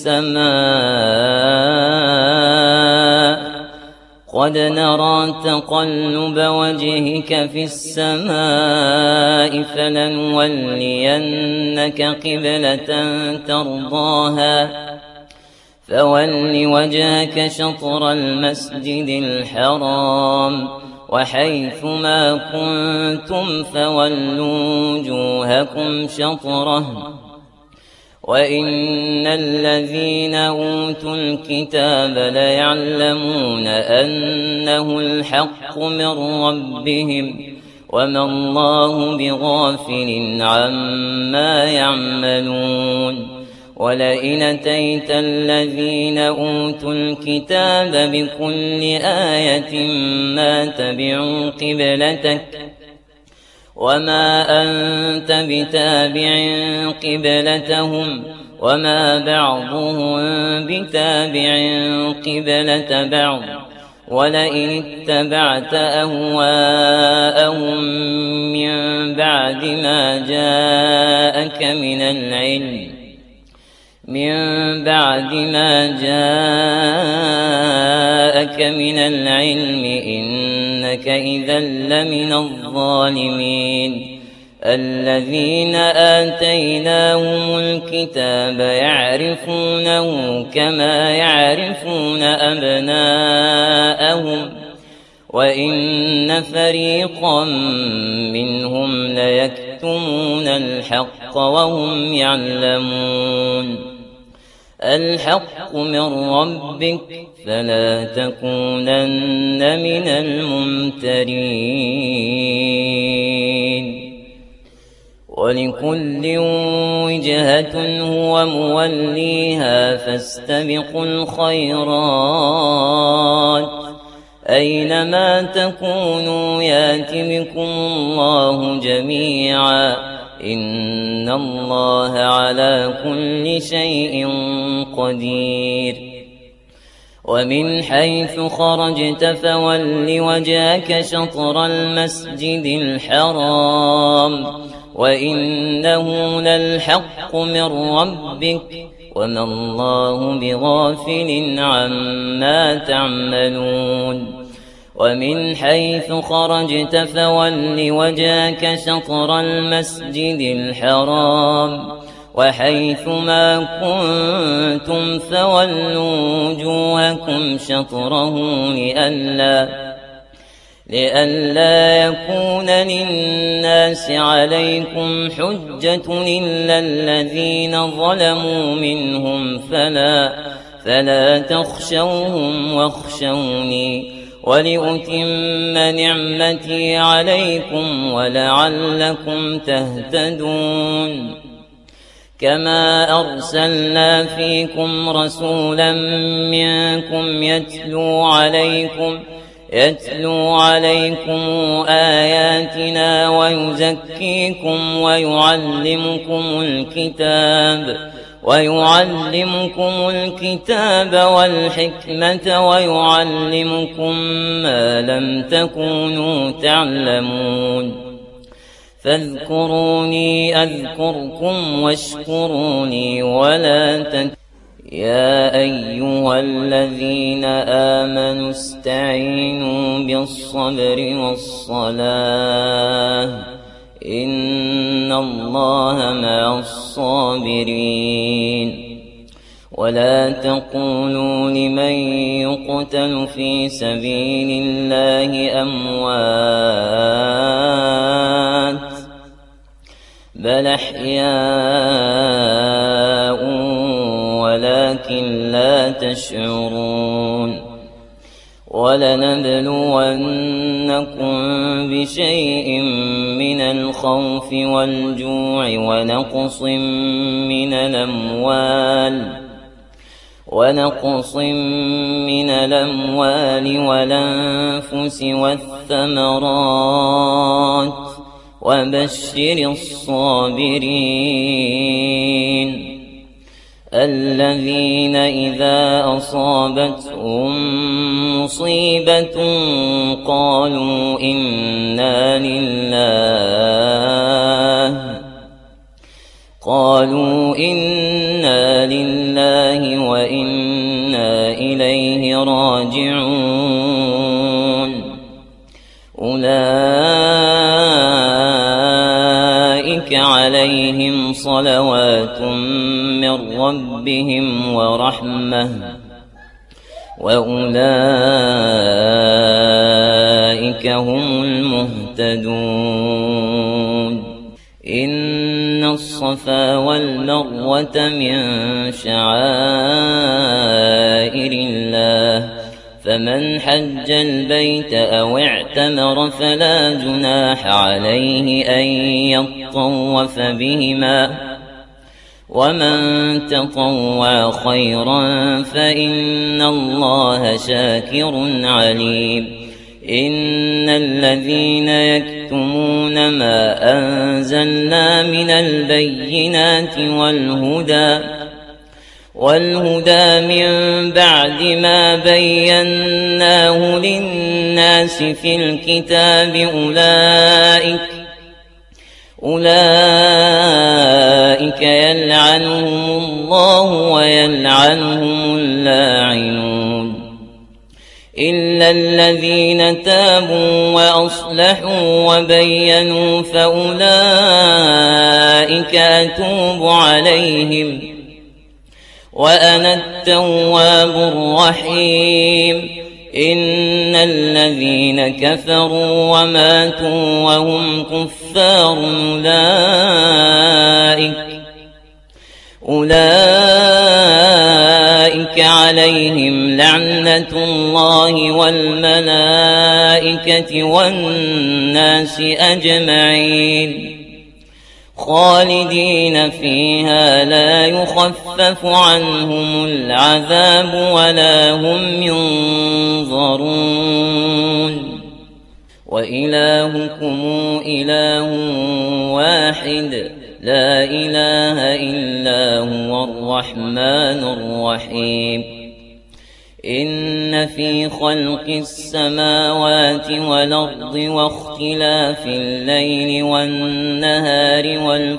في السماء فلنولينك قبلة ترضاها فول وجهك شطر المسجد الحرام وحيث ما كنتم فولوا وجوهكم شطره وإن الذين أوتوا الكتاب ليعلمون أنه الحق من ربهم وما الله بغافل عما يعملون ولئن أتيت الذين أوتوا الكتاب بكل آية ما تبعوا قبلتك وما أنت بتابع قبلتهم وما بعضهم بتابع قبلة بعض ولئن اتبعت أهواءهم من بعد ما جاءك من العلم إنك إذا لمن الظالمين الذين آتيناهم الكتاب يعرفونه كما يعرفون أبناءهم وإن فريقا منهم ليكتمون الحق وهم يعلمون الحق من ربك فلا تكونن من الممترين ولكل وجهة هو موليها فاستبقوا الخيرات أينما تكونوا يات بكم الله جميعا إن الله على كل شيء قدير ومن حيث خرجت فول وجهك شطر المسجد الحرام وإنه للحق من ربك وما الله بغافل عما تعملون ومن حيث خرجت فول وجهك شطر المسجد الحرام وحيث ما كنتم فولوا وجوهكم شطره لئلا يكون للناس عليكم حجة إلا الذين ظلموا منهم فلا تخشوهم واخشوني ولأتم نعمتي عليكم ولعلكم تهتدون كما أرسلنا فيكم رسولا منكم يتلو عليكم آياتنا ويزكيكم ويعلمكم الكتاب والحكمة ويعلمكم ما لم تكونوا تعلمون فاذكروني أذكركم واشكروني ولا تكفرون يا أيها الذين آمنوا استعينوا بالصبر والصلاة إن الله مع الصابرين ولا تقولوا لمن يقتل في سبيل الله أموات بل أحياء ولكن لا تشعرون ولنبلونكم بشيء من الخوف والجوع ونقص من الأموال والأنفس والثمرات وبشر الصابرين الذين إذا أصابتهم مصيبة قالوا إنا لله وإنا إليه راجعون أولئك عليهم صلوات من ربهم ورحمة وأولئك هم المهتدون إن الصفا والمروة من شعائر الله فمن حج البيت أو اعتمر فلا جناح عليه أن يطوف بهما ومن تطوع خيرا فإن الله شاكر عليم إن الذين يكتمون ما أنزلنا من البينات والهدى من بعد ما بيناه للناس في الكتاب أولئك يلعنهم الله ويلعنهم اللاعنون إلا الذين تابوا وأصلحوا وبينوا فأولئك أتوب عليهم وأنا التواب الرحيم إن الذين كفروا وماتوا وهم كفار أولئك عليهم لعنة الله والملائكة والناس أجمعين خالدين فيها لا يخفف عنهم العذاب ولا هم ينظرون وإلهكم إله واحد لا إله إلا هو الرحمن الرحيم إن في خلق السماوات والأرض واختلاف الليل والنهار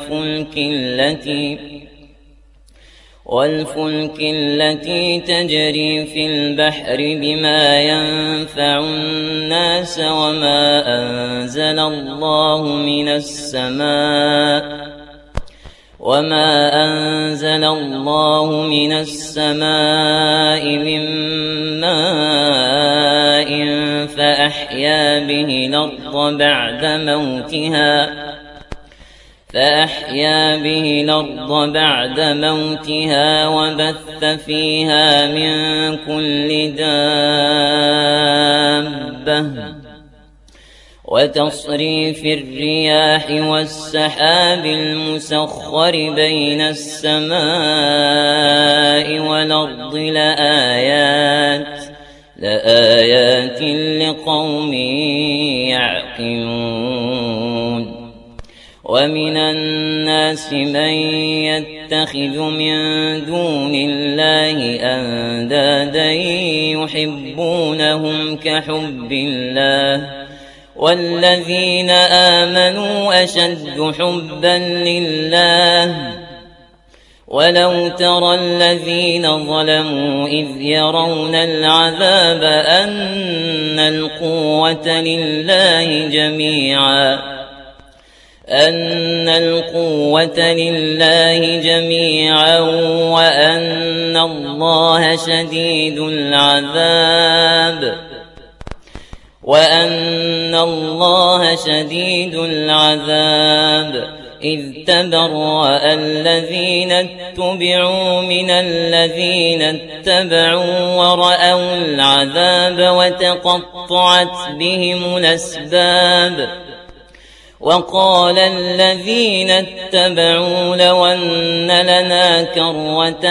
والفلك التي تجري في البحر بما ينفع الناس وما أنزل الله من السماء من ماء فأحيا به الأرض بعد موتها وبث فيها من كل دابة وتصريف الرياح والسحاب المسخر بين السماء والأرض لآيات لقوم يعقلون ومن الناس من يتخذ من دون الله أندادا يحبونهم كحب الله والذين آمنوا أشد حبا لله ولو ترى الذين ظلموا إذ يرون العذاب أن القوة لله جميعا وأن الله شديد العذاب إذ تبرأ الذين اتبعوا من الذين اتبعوا ورأوا العذاب وتقطعت بهم الأسباب وقال الذين اتبعوا لو أن لنا كرة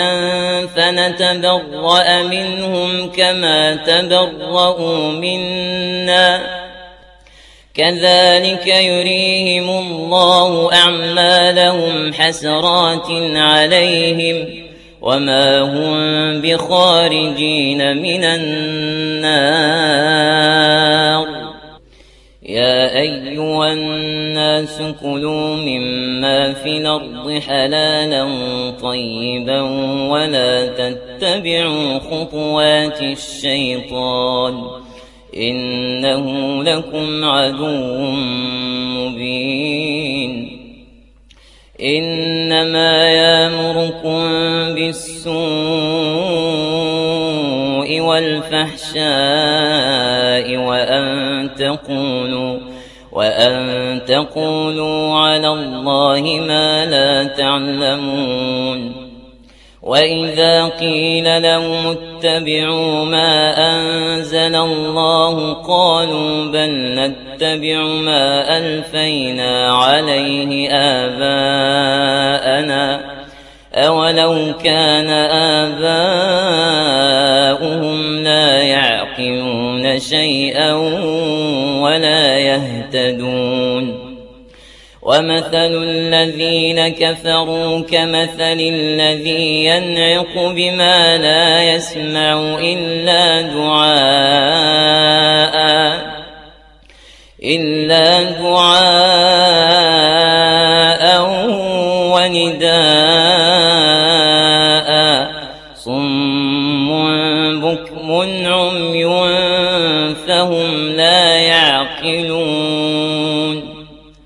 فنتبرأ منهم كما تبرأوا منا كذلك يريهم الله أعمالهم حسرات عليهم وما هم بخارجين من النار يا أيها الناس كلوا مما في الأرض حلالا طيبا ولا تتبعوا خطوات الشيطان إنه لكم عدو مبين إنما يأمركم بالسوء والفحشاء وأن تقولوا على الله ما لا تعلمون وإذا قيل لهم اتبعوا ما أنزل الله قالوا بل نتبع ما ألفينا عليه آباءنا أولو كان آباؤهم لا يعقلون شيئا ولا يهتدون ومثل الذين كفروا كمثل الذي ينعق بما لا يسمع إلا دعاء ونداء صم بكم عمي فهم لا يعقلون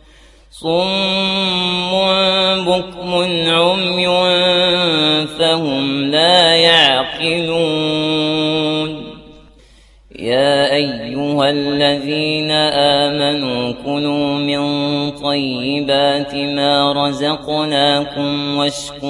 صم بكم عمي فهم لا يعقلون يا أيها الذين آمنوا كلوا من طيبات ما رزقناكم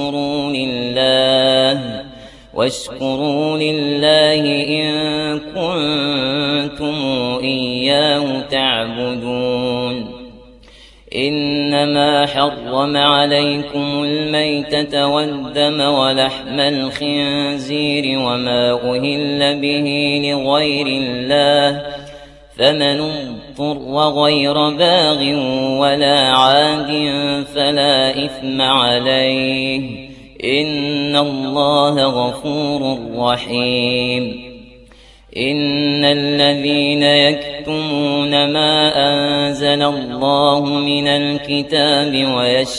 واشكروا لله إن كنتم إياه تعبدون إنما حرم عليكم الميتة والدم ولحم الخنزير وما أهل به لغير الله فمن اضطر غير باغ ولا عاد فلا إثم عليه إن الله غفور رحيم إن الذين يكتمون ما أنزل الله من الكتاب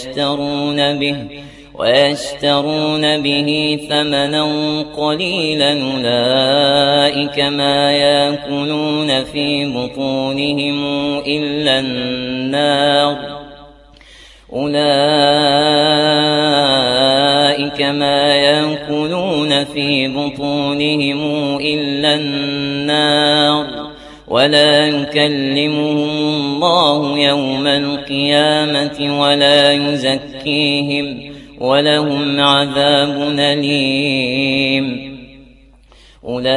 ويشترون به ثمنا قليلا أولئك ما يأكلون في بطونهم إلا النار ولا يكلمهم الله يوم القيامة ولا يزكيهم ولهم عذاب أليم أولئك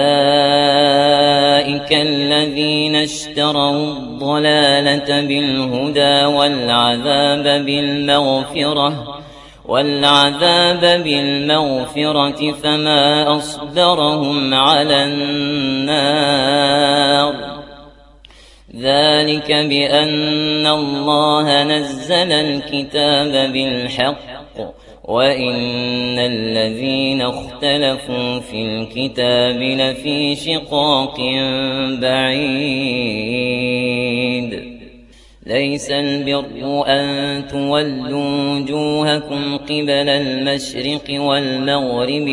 الذين اشتروا الضلالة بالهدى والعذاب بالمغفرة فما أصبرهم على النار ذلك بأن الله نزل الكتاب بالحق وإن الذين اختلفوا في الكتاب لفي شقاق بعيد ليس البر أن تولوا وجوهكم قبل المشرق والمغرب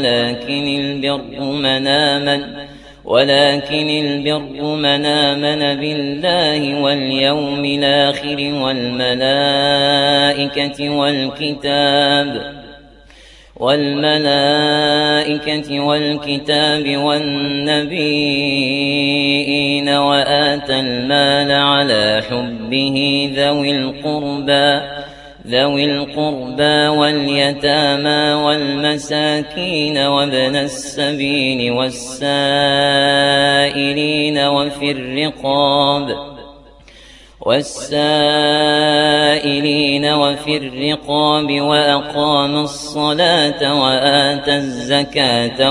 ولكن البر من آمن بالله واليوم الآخر والملائكة والكتاب والنبيين وآتى المال على حبه ذوي القربى واليتامى والمساكين وابن السبيل والسائلين وفي الرقاب وأقام الصلاة وآتى الزكاة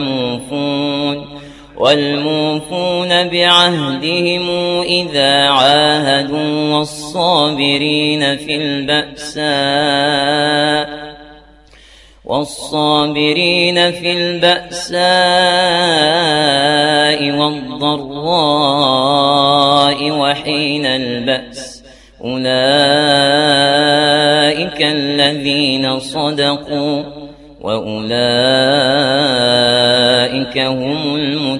والموفون بعهدهم إذا عاهدوا والصابرين في البأساء والضراء وحين البأس أولئك الذين صدقوا وأولئك هم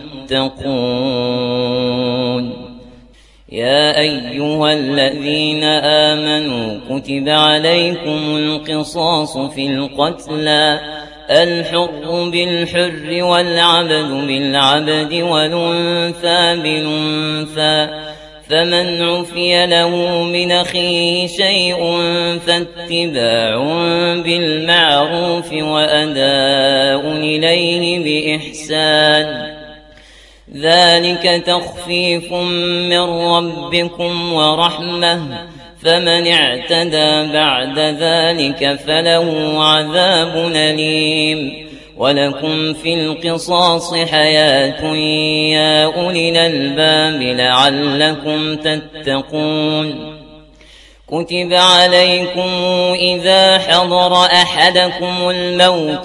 المتقون. يا أيها الذين آمنوا كتب عليكم القصاص في القتلى الحر بالحر والعبد بالعبد والأنثى بالأنثى فمن عفي له من أخيه شيء فاتباع بالمعروف وأداء إليه بإحسان ذلك تخفيف من ربكم ورحمة فمن اعتدى بعد ذلك فله عذاب أليم. ولكم في القصاص حياة يا أولي الألباب لعلكم تتقون. كتب عليكم إذا حضر أحدكم الموت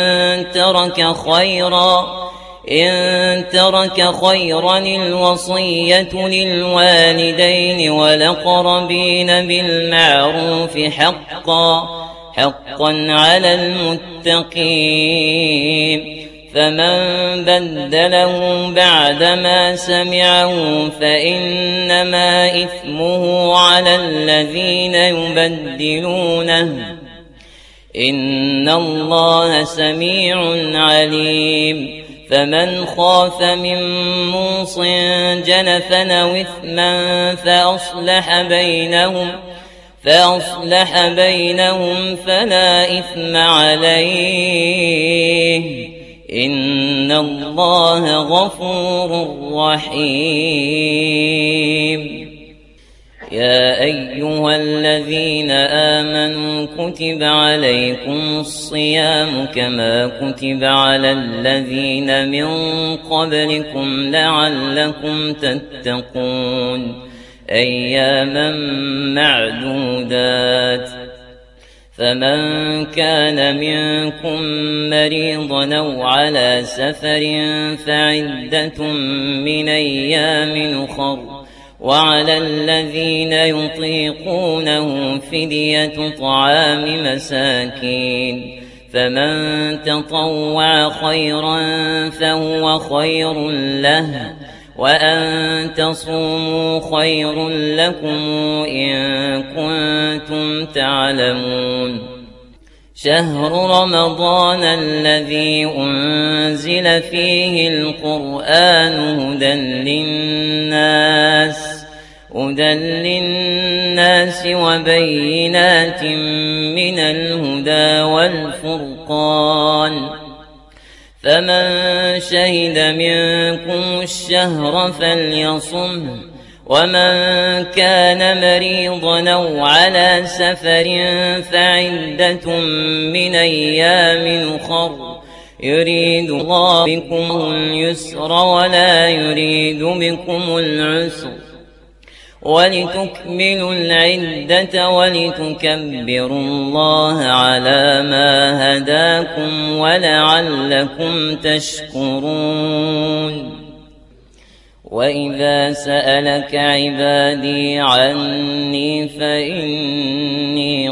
إن ترك خيرا الوصية للوالدين والأقربين بالمعروف حقا على المتقين فمن بدله بعدما سمعه فإنما إثمه على الذين يبدلونه إن الله سميع عليم. فمن خاف من موص جنفا أو إثما فأصلح بينهم فلا إثم عليه إن الله غفور رحيم. يا أيها الذين آمنوا كتب عليكم الصيام كما كتب على الذين من قبلكم لعلكم تتقون أياما معدودات. فمن كان منكم مريضا أو على سفر فعدة من أيام أخر وعلى الذين يطيقونه فدية طعام مساكين فمن تطوع خيرا فهو خير له وأن تصوموا خير لكم إن كنتم تعلمون. شهر رمضان الذي أنزل فيه القرآن هدى للناس وبينات من الهدى والفرقان فمن شهد منكم الشهر فليصمه ومن كان مريضا أو على سفر فعدة من أيام أخر يريد الله بكم اليسر ولا يريد بكم العسر ولتكملوا العدة ولتكبروا الله على ما هداكم ولعلكم تشكرون. وإذا سألك عبادي عني فإني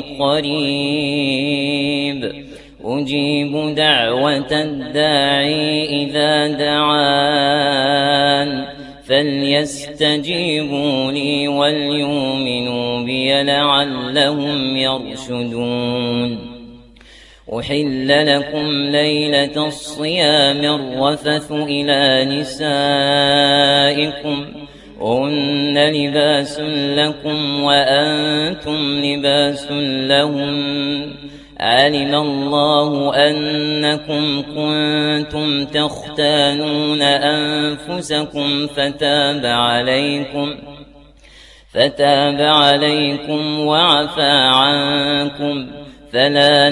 قريب أجيب دعوة الداعي إذا دعان فليستجيبوا لي وليؤمنوا بي لعلهم يرشدون. أحل لكم ليلة الصيام الرفث إلى نسائكم هن لباس لكم وأنتم لباس لهن علم الله أنكم كنتم تختانون أنفسكم فتاب عليكم وعفى عنكم فلا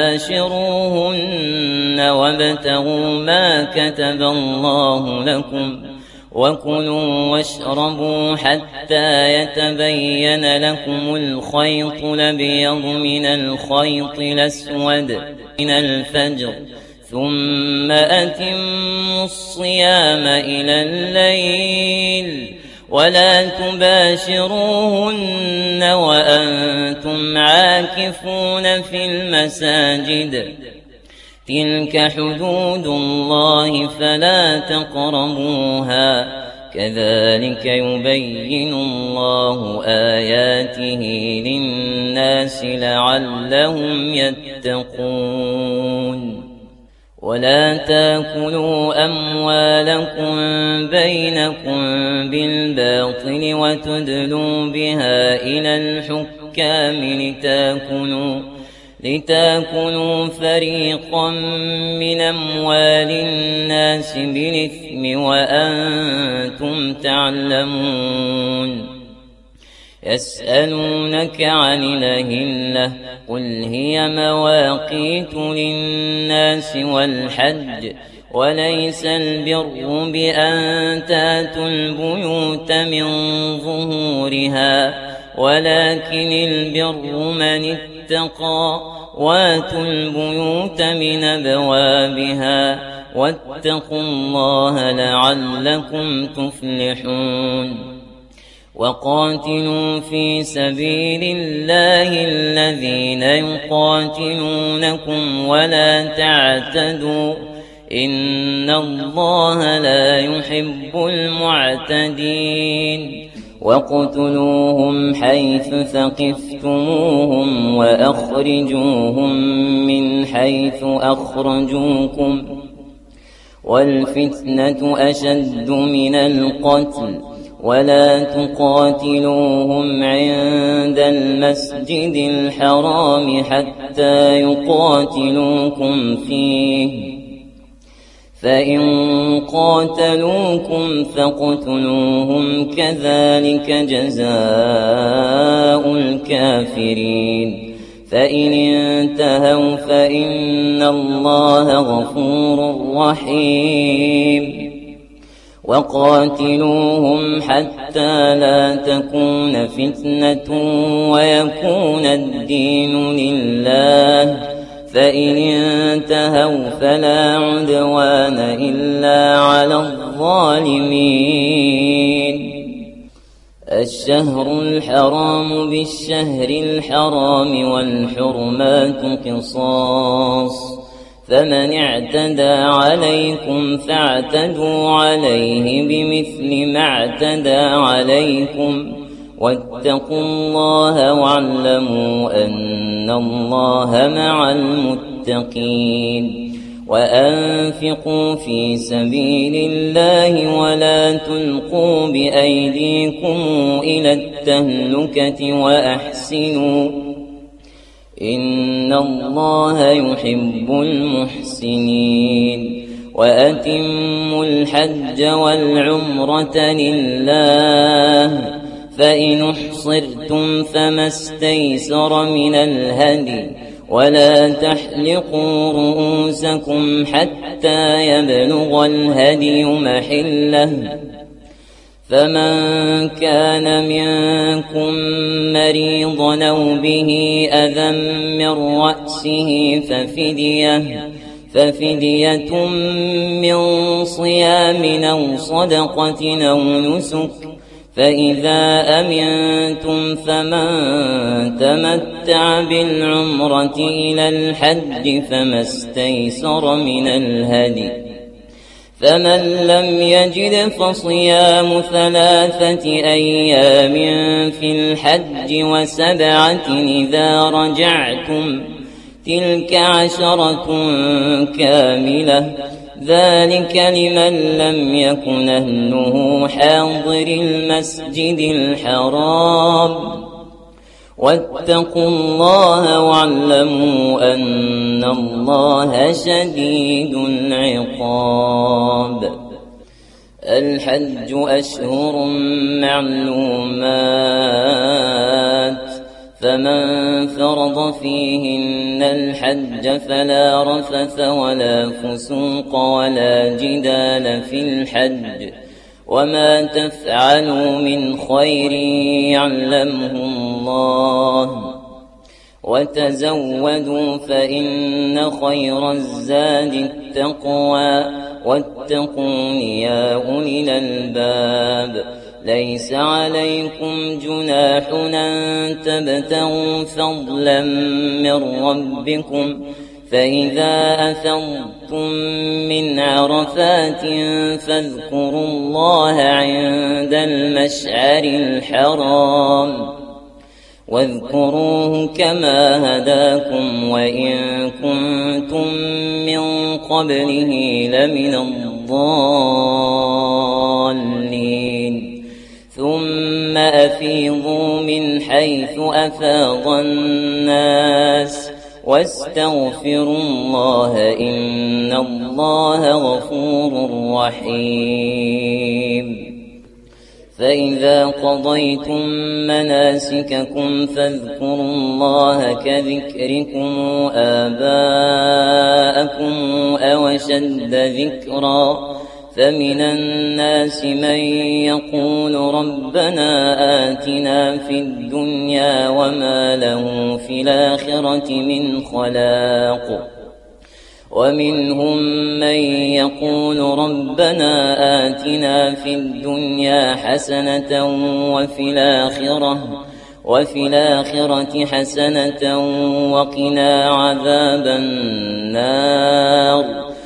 نباشروهن وابتغوا ما كتب الله لكم وكلوا واشربوا حتى يتبين لكم الخيط الأبيض من الخيط الأسود من الفجر ثم أتموا الصيام إلى الليل ولا تباشروهن وأنتم عاكفون في المساجد تلك حدود الله فلا تقربوها كذلك يبين الله آياته للناس لعلهم يتقون ولا تاكلوا أموالكم بينكم بالباطل وتدلوا بها إلى الحكام لتاكلوا فريقا من أموال الناس بالإثم وأنتم تعلمون يسألونك عن الأهلة قل هي مواقيت للناس والحج وليس البر بأن تاتوا البيوت من ظهورها ولكن البر من اتقى واتوا البيوت من أبوابها واتقوا الله لعلكم تفلحون وقاتلوا في سبيل الله الذين يقاتلونكم ولا تعتدوا إن الله لا يحب المعتدين واقتلوهم حيث ثقفتموهم وأخرجوهم من حيث أخرجوكم والفتنة أشد من القتل ولا تقاتلوهم عند المسجد الحرام حتى يقاتلوكم فيه فإن قاتلوكم فاقتلوهم كذلك جزاء الكافرين فإن انتهوا فإن الله غفور رحيم وقاتلوهم حتى لا تكون فتنة ويكون الدين لله فإن انتهوا فلا عدوان إلا على الظالمين الشهر الحرام بالشهر الحرام والحرمات قصاص فمن اعتدى عليكم فاعتدوا عليه بمثل ما اعتدى عليكم واتقوا الله واعلموا أن الله مع المتقين وأنفقوا في سبيل الله ولا تلقوا بأيديكم إلى التهلكة وأحسنوا إن الله يحب المحسنين وأتموا الحج والعمرة لله فإن احصرتم فما استيسر من الهدي ولا تحلقوا رؤوسكم حتى يبلغ الهدي محله فمن كان منكم مريضا أو به أذى من رأسه ففدية من صيام أو صدقة أو نسك فإذا أمنتم فمن تمتع بالعمرة إلى الحج فما استيسر من الهدي فمن لم يجد فصيام 3 أيام في الحج و7 إذا رجعتم تلك 10 كاملة ذلك لمن لم يكن أهله حاضر المسجد الحرام واتقوا الله واعلموا أن الله شديد العقاب. الحج أشهر معلومات، فمن فرض فيهن الحج فلا رفث ولا فسوق ولا جدال في الحج، وما تفعلوا من خير يعلمه الله، وتزودوا فإن خير الزاد التقوى، واتقون يا أولي الألباب. ليس عليكم جناح أن تبتغوا فضلا من ربكم، فإذا أفضتم من عرفات فاذكروا الله عند المشعر الحرام، واذكروه كما هداكم وإن كنتم من قبله لمن الضالين. ثم أفيضوا من حيث أفاض الناس واستغفروا الله إن الله غفور رحيم. فإذا قضيتم مناسككم فاذكروا الله كذكركم آباءكم أو أشد ذكرا. فمن الناس من يقول ربنا آتنا في الدنيا وما له في الآخرة من خلاق، ومنهم من يقول ربنا آتنا في الدنيا حسنة وفي الآخرة حسنة وقنا عذاب النار.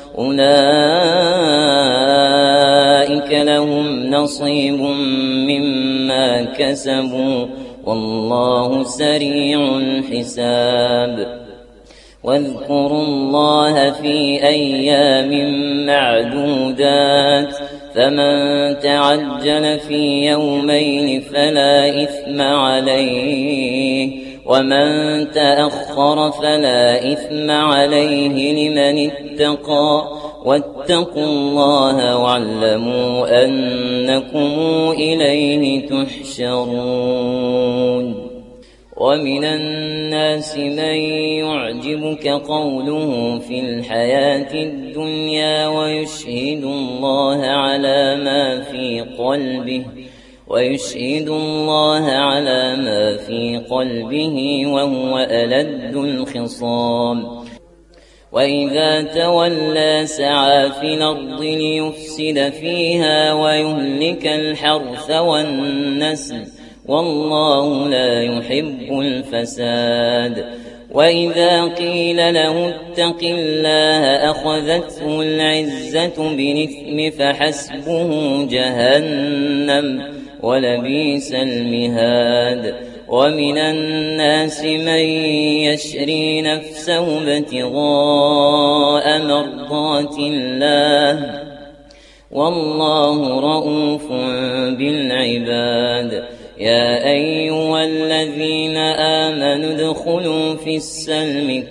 أولئك لهم نصيب مما كسبوا والله سريع الحساب. واذكروا الله في أيام معدودات، فمن تعجل في يومين فلا إثم عليه، ومن تأخر فلا إثم عليه لمن اتقى. واتقوا الله واعلموا أنكم إليه تحشرون. ومن الناس من يعجبك قوله في الحياة الدنيا ويشهد الله على ما في قلبه وهو ألد الخصام. وإذا تولى سعى في الأرض ليفسد فيها ويهلك الحرث والنسل والله لا يحب الفساد. وإذا قيل له اتق الله أخذته العزة بالإثم فحسبه جهنم ولبئس المهاد. ومن الناس من يشري نفسه ابتغاء مرضات الله والله رؤوف بالعباد. يا أيها الذين آمنوا ادخلوا في السلم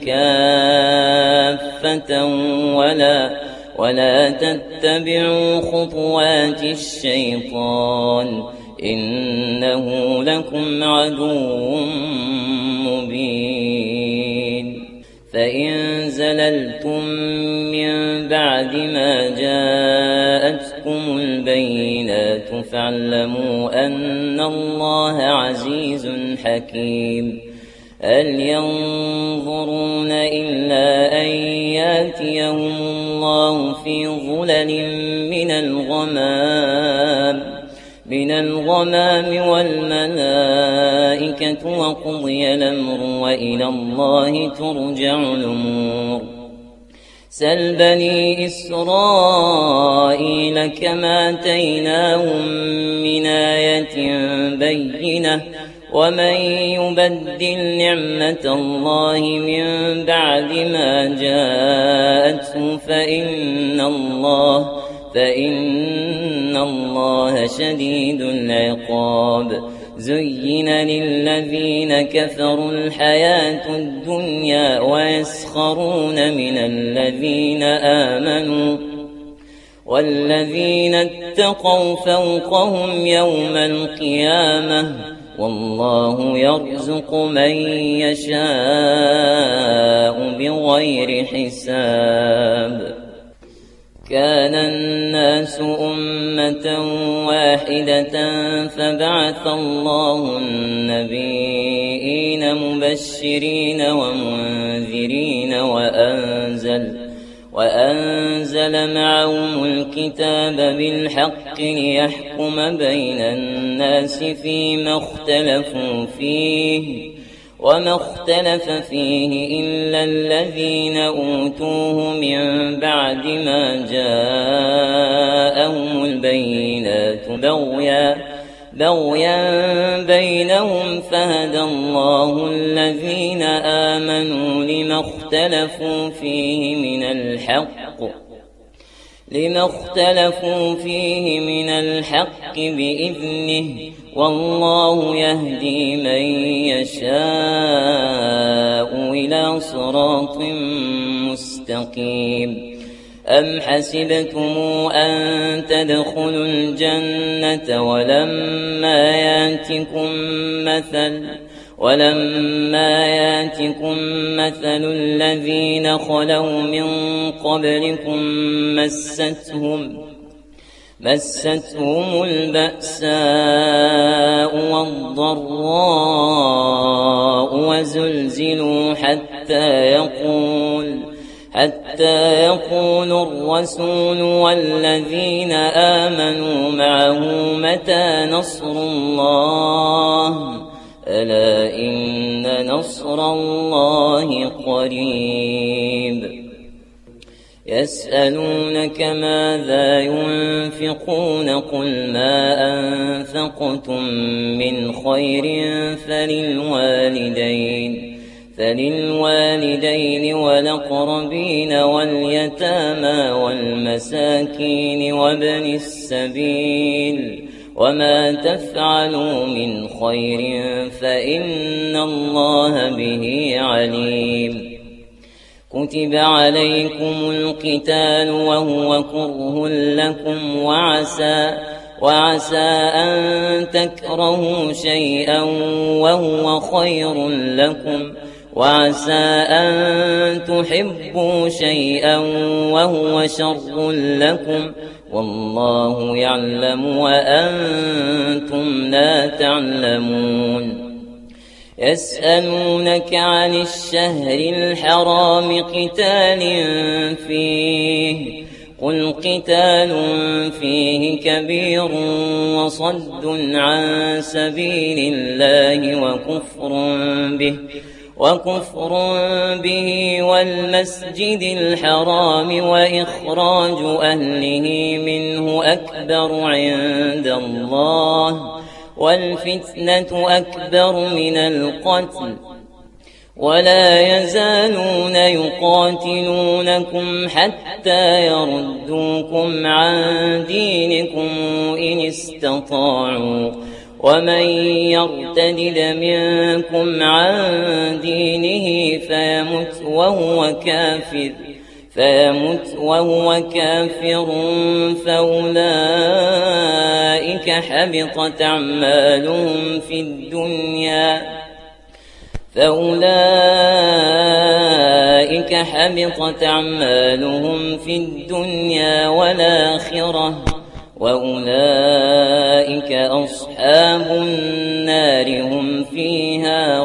كافة ولا تتبعوا خطوات الشيطان إنه لكم عدو مبين. فإن زللتم من بعد ما جاءتكم البينات فاعلموا أن الله عزيز حكيم. هل ينظرون إلا أن يأتيهم الله في ظلل من الغمام والملائكة وقضي الأمر وإلى الله ترجع الأمور. سل بني إسرائيل كما آتيناهم من آية بينة ومن يبدل نعمة الله من بعد ما جاءته فإن الله شديد العقاب. زين للذين كفروا الحياة الدنيا ويسخرون من الذين آمنوا والذين اتقوا فوقهم يوم القيامة والله يرزق من يشاء بغير حساب. كان الناس أمة واحدة فبعث الله النبيين مبشرين ومنذرين وأنزل معهم الكتاب بالحق ليحكم بين الناس فيما اختلفوا فيه وما اختلف فيه إلا الذين أوتوه من بعد ما جاءهم البينات بغيا بينهم فهدى الله الذين آمنوا لما اختلفوا فيه من الحق بإذنه والله يهدي من يشاء إلى صراط مستقيم. أم حسبتم أن تدخلوا الجنة ولما ياتكم مثل الذين خلوا من قبلكم مستهم البأساء والضراء وزلزلوا حتى يقول الرسول والذين آمنوا معه متى نصر الله ألا إن نصر الله قريب. يسألونك ماذا ينفقون قل ما أنفقتم من خير فللوالدين والأقربين واليتامى والمساكين وابن السبيل وما تفعلوا من خير فإن الله به عليم. كتب عليكم القتال وهو كره لكم وعسى أن تكرهوا شيئا وهو خير لكم وعسى أن تحبوا شيئا وهو شر لكم والله يعلم وأنتم لا تعلمون. يسألونك عن الشهر الحرام قتال فيه قل قتال فيه كبير وصد عن سبيل الله وكفر به والمسجد الحرام وإخراج أهله منه أكبر عند الله والفتنة أكبر من القتل ولا يزالون يقاتلونكم حتى يردوكم عن دينكم إن استطاعوا ومن يرتد منكم عن دينه فيمت وهو كافر فأولئك حبطت أعمالهم في الدنيا والآخرة وأولئك أصحاب النار هم فيها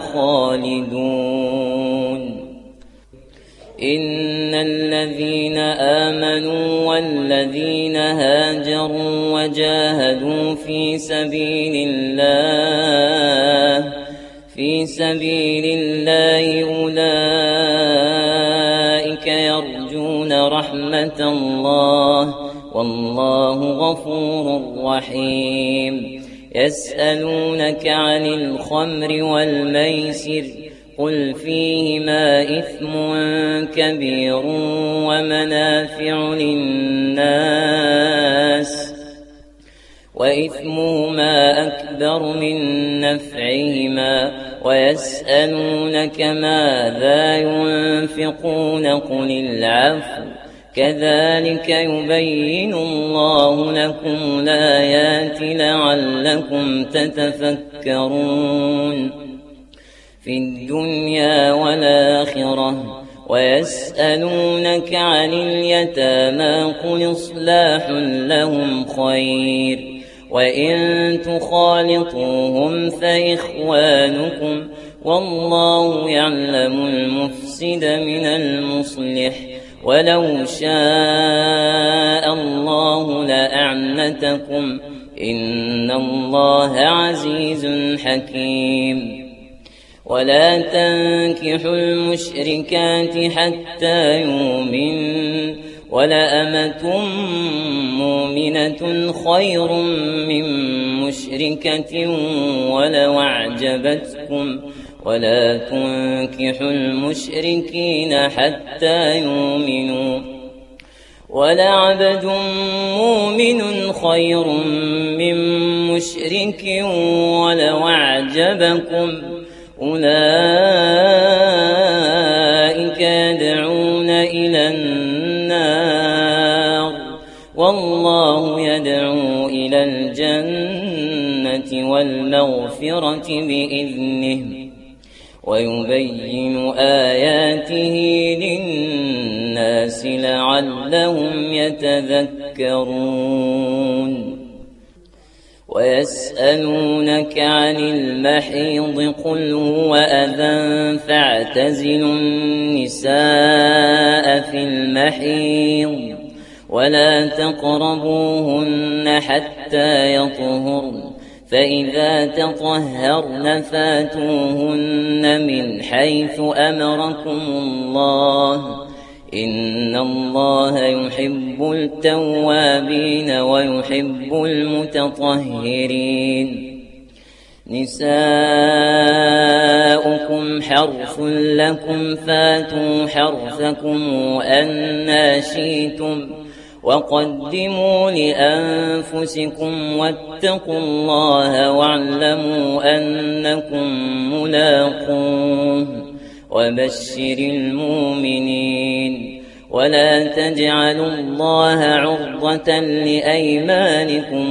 خالدون. إن الذين آمنوا والذين هاجروا وجاهدوا في سبيل الله أولئك يرجون رحمة الله والله غفور رحيم. يسألونك عن الخمر والميسر قل فيهما إثم كبير ومنافع للناس وإثمهما أكبر من نفعهما ويسألونك ماذا ينفقون قل العفو كذلك يبين الله لكم الآيات لعلكم تتفكرون في الدنيا والآخرة ويسألونك عن اليتامى قل إصلاح لهم خير وإن تخالطوهم فإخوانكم والله يعلم المفسد من المصلح ولو شاء الله لأعنتكم إن الله عزيز حكيم ولا تنكحوا المشركات حتى يؤمنوا ولأمة مؤمنة خير من مشركة ولو أعجبتكم ولا تنكحوا المشركين حتى يؤمنوا ولعبد مؤمن خير من مشرك ولو أعجبكم أولئك يدعون إلى النار والله يدعو إلى الجنة والمغفرة بإذنه ويبين آياته للناس لعلهم يتذكرون ويسألونك عن المحيض قل هو أذى فاعتزلوا النساء في المحيض ولا تقربوهن حتى يطهرن فإذا تطهرن فاتوهن من حيث أمركم الله إن الله يحب التوابين ويحب المتطهرين نساؤكم حرث لكم فاتوا حرثكم أنى شئتم وقدموا لأنفسكم واتقوا الله واعلموا أنكم ملاقوه وبشر المؤمنين ولا تجعلوا الله عرضة لأيمانكم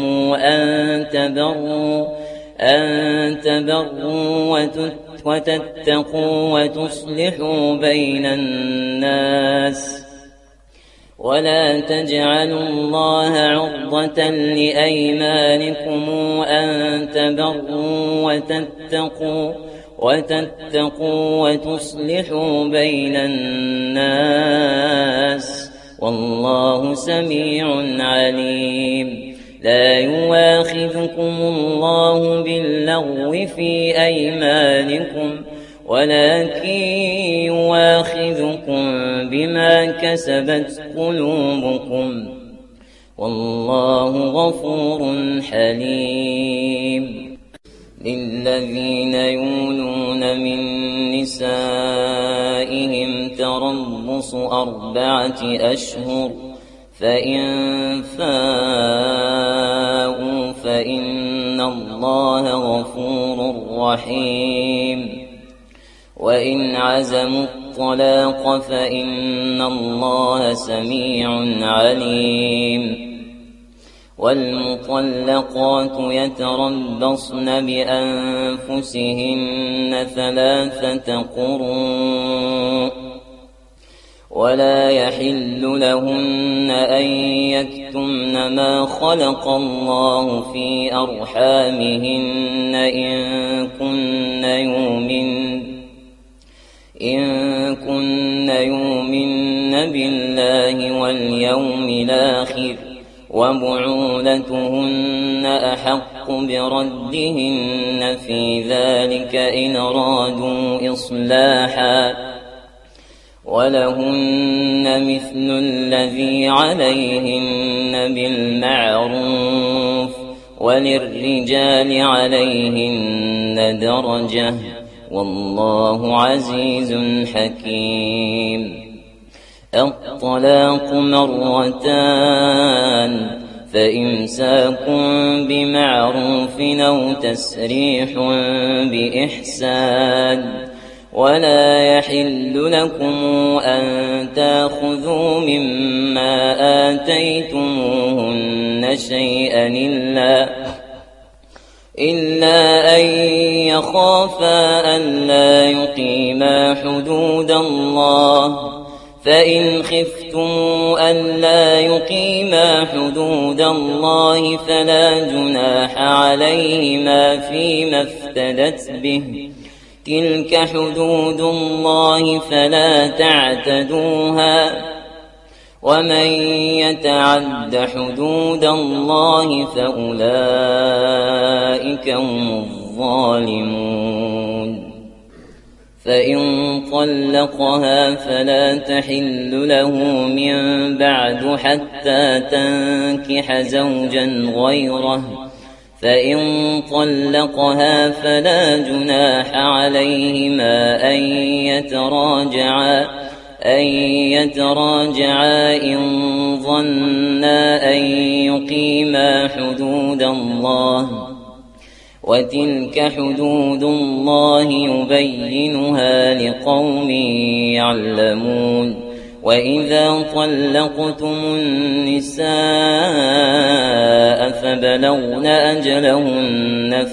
أن تبروا وتتقوا وتصلحوا بين الناس ولا تجعلوا الله عرضة لأيمانكم أن تبروا وتتقوا وتصلحوا بين الناس والله سميع عليم لا يواخذكم الله باللغو في أيمانكم ولكن يواخذكم بما كسبت قلوبكم والله غفور حليم للذين يولون من نسائهم تربص 4 أشهر فإن فاءوا فإن الله غفور رحيم وإن عزموا الطلاق فإن الله سميع عليم والمطلقات يتربصن بأنفسهن 3 قروء ولا يحل لهن أن يكتمن ما خلق الله في أرحامهن إن كن يؤمن بالله واليوم الآخر وبعولتهن أحق بردهن في ذلك إن أرادوا إصلاحا ولهن مثل الذي عليهن بالمعروف وللرجال عليهن درجة والله عزيز حكيم. الطلاق مرتان فإمساك بمعروف أو تسريح بإحسان ولا يحل لكم أن تأخذوا مما آتيتموهن شيئا إلا أن يخافا ألا يقيما حدود الله فإن خفتم ألا يقيما حدود الله فلا جناح عليهما فيما افتدت به تلك حدود الله فلا تعتدوها ومن يتعد حدود الله فأولئك هم الظالمون. فإن طلقها فلا تحل له من بعد حتى تنكح زوجا غيره فإن طلقها فلا جناح عليهما أن يتراجعا إن ظنا أن يقيما حدود الله وتلك حدود الله يبينها لقوم يعلمون. وإذا طلقتم النساء فبلغن أجلهن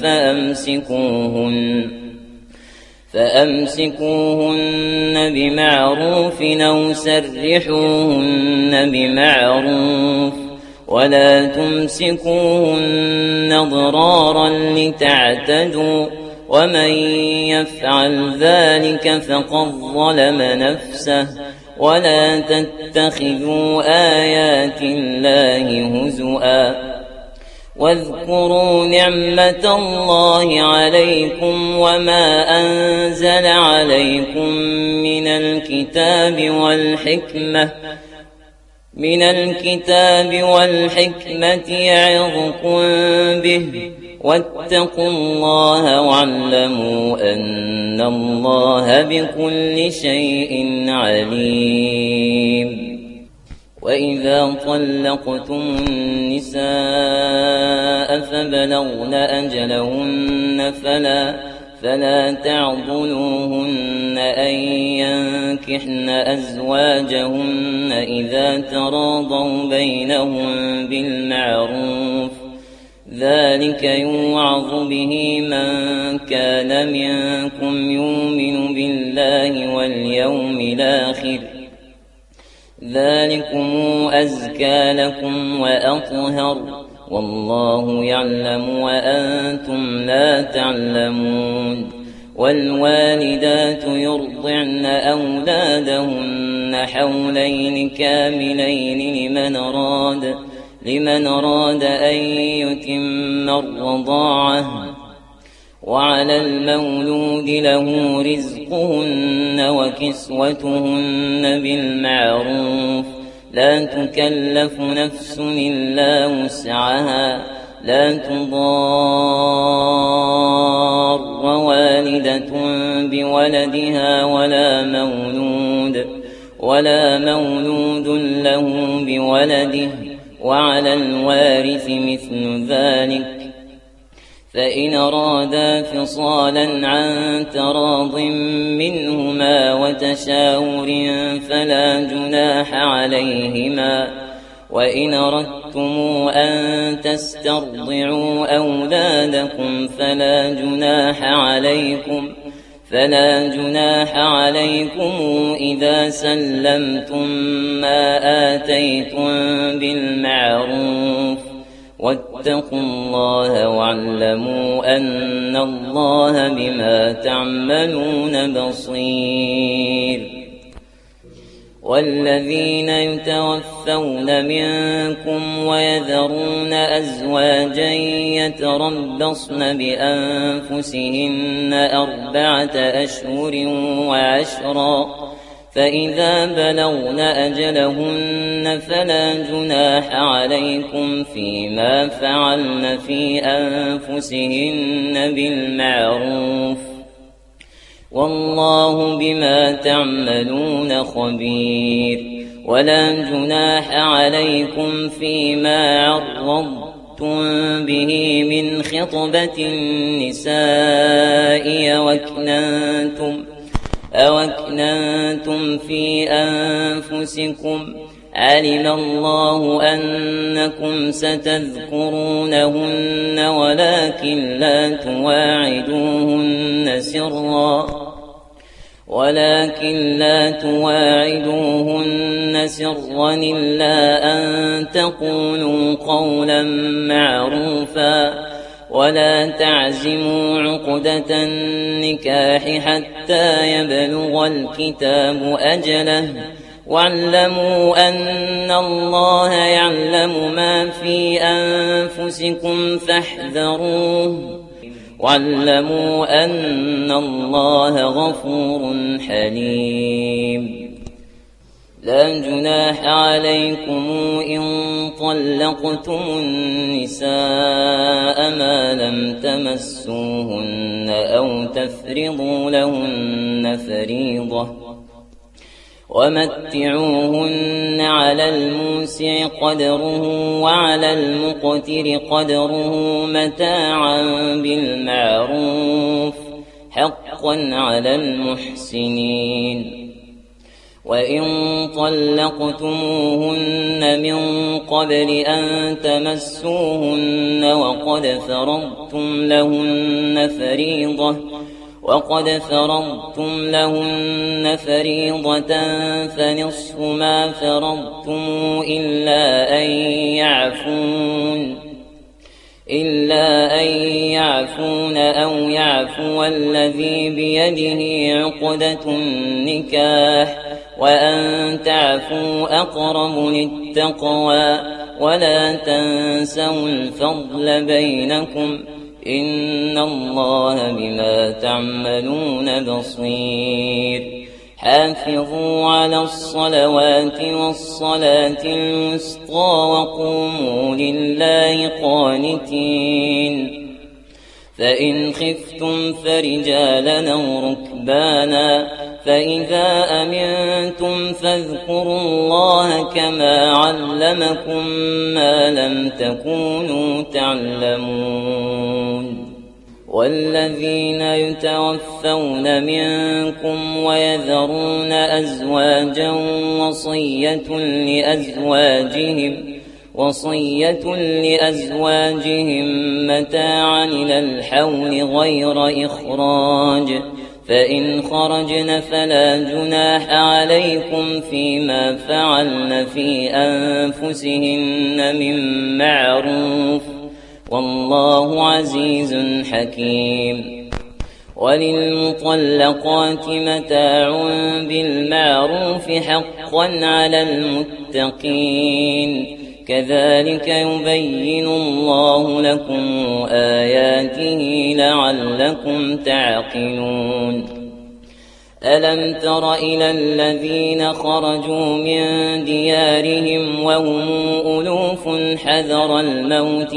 فأمسكوهن بمعروف أو سرحوهن بمعروف ولا تمسكوهن ضرارا لتعتدوا ومن يفعل ذلك فقد ظلم نفسه ولا تتخذوا آيات الله هزؤا واذكروا نعمة الله عليكم وما أنزل عليكم من الكتاب والحكمة يعظكم به واتقوا الله واعلموا أن الله بكل شيء عليم. وإذا طلقتم النساء فبلغن أجلهن فلا تعضلوهن أن ينكحن أزواجهن إذا تراضوا بينهم بالمعروف ذلك يوعظ به من كان منكم يؤمن بالله واليوم الآخر ذلكم أزكى لكم وأطهر والله يعلم وأنتم لا تعلمون. والوالدات يرضعن أولادهن حولين كاملين لمن أراد أن يتم الرضاعة وعلى المولود له رزقهن وكسوتهن بالمعروف لا تكلف نفس إلا وسعها لا تضار والدة بولدها ولا مولود له بولده وعلى الوارث مثل ذلك فإن أرادا فصالا عن تراض منهما وتشاور فلا جناح عليهما. وإن أردتم أن تسترضعوا أولادكم فلا جناح عليكم إذا سلمتم ما آتيتم بالمعروف واتقوا الله واعلموا أن الله بما تعملون بصير. والذين يتوفون منكم ويذرون أزواجا يتربصن بأنفسهن 4 أشهر وعشرا فإذا بلغن أجلهن فلا جناح عليكم فيما فعلن في أنفسهن بالمعروف والله بما تعملون خبير ولا جناح عليكم فيما عرضتم به من خطبة النساء أو أكننتم في أنفسكم علم الله أنكم ستذكرونهن ولكن لا تواعدوهن سرا إلا أن تقولوا قولا معروفا ولا تعزموا عقدة النكاح حتى يبلغ الكتاب أجله واعلموا أن الله يعلم ما في أنفسكم فاحذروه واعلموا أن الله غفور حليم لا جناح عليكم إن طلقتم النساء ما لم تمسوهن أو تفرضوا لهن فريضة ومتعوهن على الموسع قدره وعلى المقتر قدره متاعا بالمعروف حقا على المحسنين وإن طلقتموهن من قبل أن تمسوهن وقد فرضتم لهن فريضة فنصف ما فرضتم إلا أن يعفون أو يعفو الذي بيده عقدة النكاح وأن تعفوا أقرب للتقوى ولا تنسوا الفضل بينكم إن الله بما تعملون بصير حافظوا على الصلوات والصلاة الوسطى وقوموا لله قانتين فإن خفتم فرجالا أو ركبانا فإذا أمنتم فاذكروا الله كما علمكم ما لم تكونوا تعلمون والذين يتوفون منكم ويذرون أزواجا وصية لأزواجهم متاعا إلى الحول غير إخراج فإن خرجن فلا جناح عليكم فيما فعلن في أنفسهن من معروف والله عزيز حكيم وللمطلقات متاع بالمعروف حقا على المتقين كذلك يبين الله لكم آياته لعلكم تعقلون ألم تر إلى الذين خرجوا من ديارهم وهم ألوف حذر الموت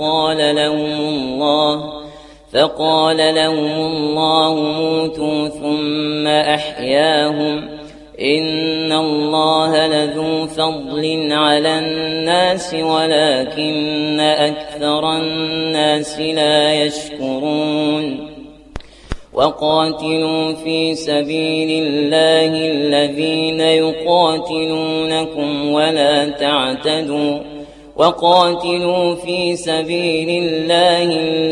فقال لهم الله موتوا ثم أحياهم إن الله لذو فضل على الناس ولكن أكثر الناس لا يشكرون وقاتلوا في سبيل الله الذين يقاتلونكم ولا تعتدوا وقاتلوا في سبيل الله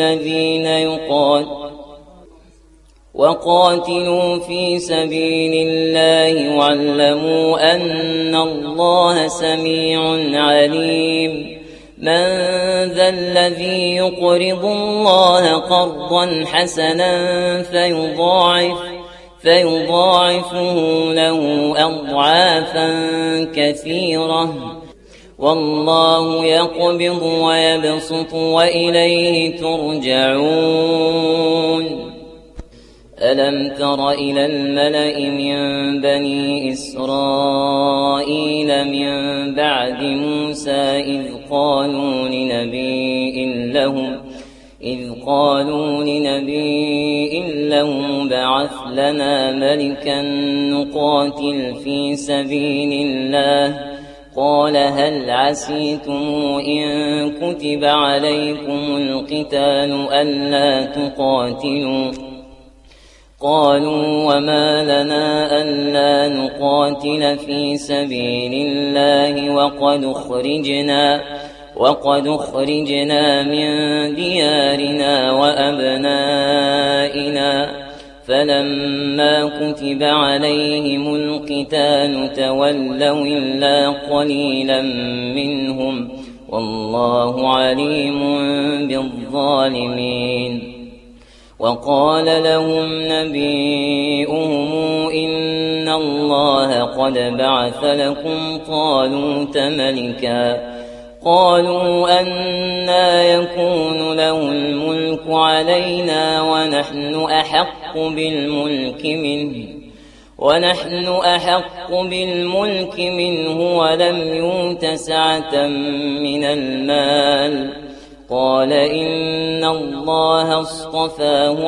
واعلموا أن الله سميع عليم من ذا الذي يقرض الله قرضا حسنا فيضاعفه له أضعافا كثيرة والله يقبض ويبسط وإليه ترجعون ألم تر إلى الملأ من بني إسرائيل من بعد موسى إذ قالوا لنبي له بعث لنا ملكا نقاتل في سبيل الله قال هل عسيتم إن كتب عليكم القتال ألا تقاتلوا قالوا وما لنا ألا نقاتل في سبيل الله وقد أخرجنا من ديارنا وأبنائنا فلما كتب عليهم القتال تولوا إلا قليلا منهم والله عليم بالظالمين وقال لهم نبيهم إن الله قد بعث لكم طالوت ملكا قالوا أنى يكون له الملك علينا ونحن أحق بالملك منه ولم يؤت سعة من المال قال إن الله اصطفاه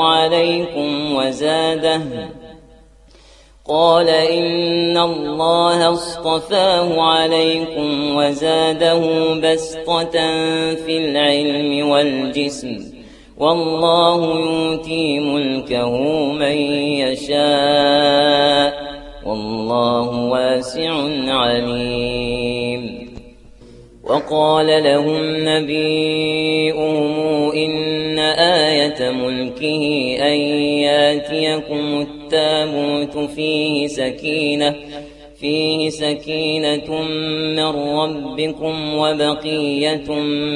عليكم وزاده بسطة في العلم والجسم والله يؤتي ملكه من يشاء والله واسع عليم وقال لهم نبيهم إن آية ملكه أن ياتيكم التابوت فيه سكينة من ربكم وبقية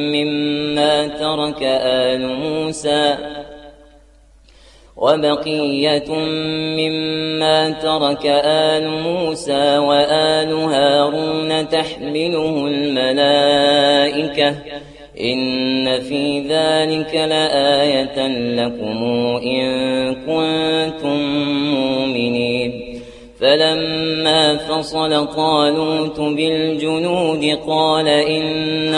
مما ترك آل موسى وآل هارون تحمله الملائكة إن في ذلك لآية لكم إن كنتم مؤمنين فلما فصل طالوت بالجنود قال إن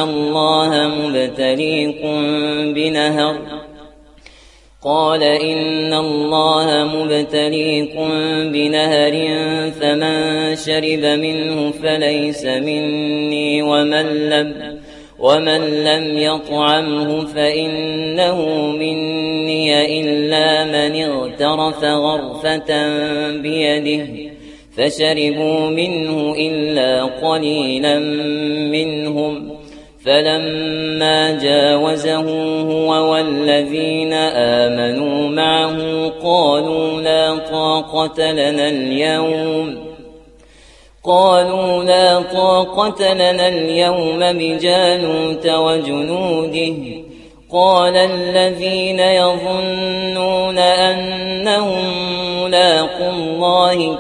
الله مبتليكم بنهر فمن شرب منه فليس مني ومن لم يطعمه فإنه مني إلا من اغترف غرفة بيده فشربوا منه إلا قليلا منهم فلما جاوزه هو والذين آمنوا معه قالوا لا طاقة لنا اليوم بجالوت وجنوده قال الذين يظنون أنهم ملاقو الله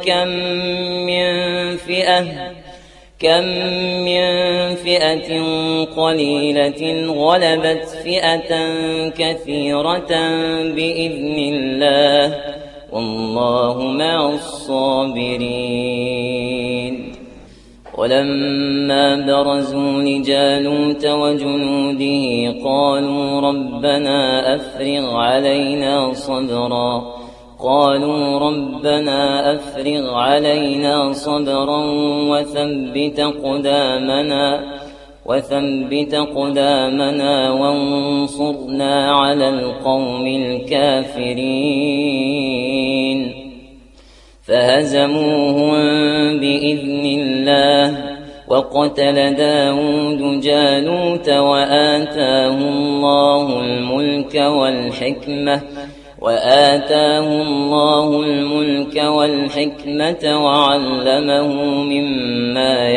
كم من فئة قليلة غلبت فئة كثيرة بإذن الله والله مع الصابرين ولما برزوا لجالوت وجنوده قالوا ربنا أفرغ علينا صبرا وثبت قدامنا وانصرنا على القوم الكافرين فهزموهم بإذن الله وقتل داود جالوت وآتاه الله الملك والحكمة وعلمه مما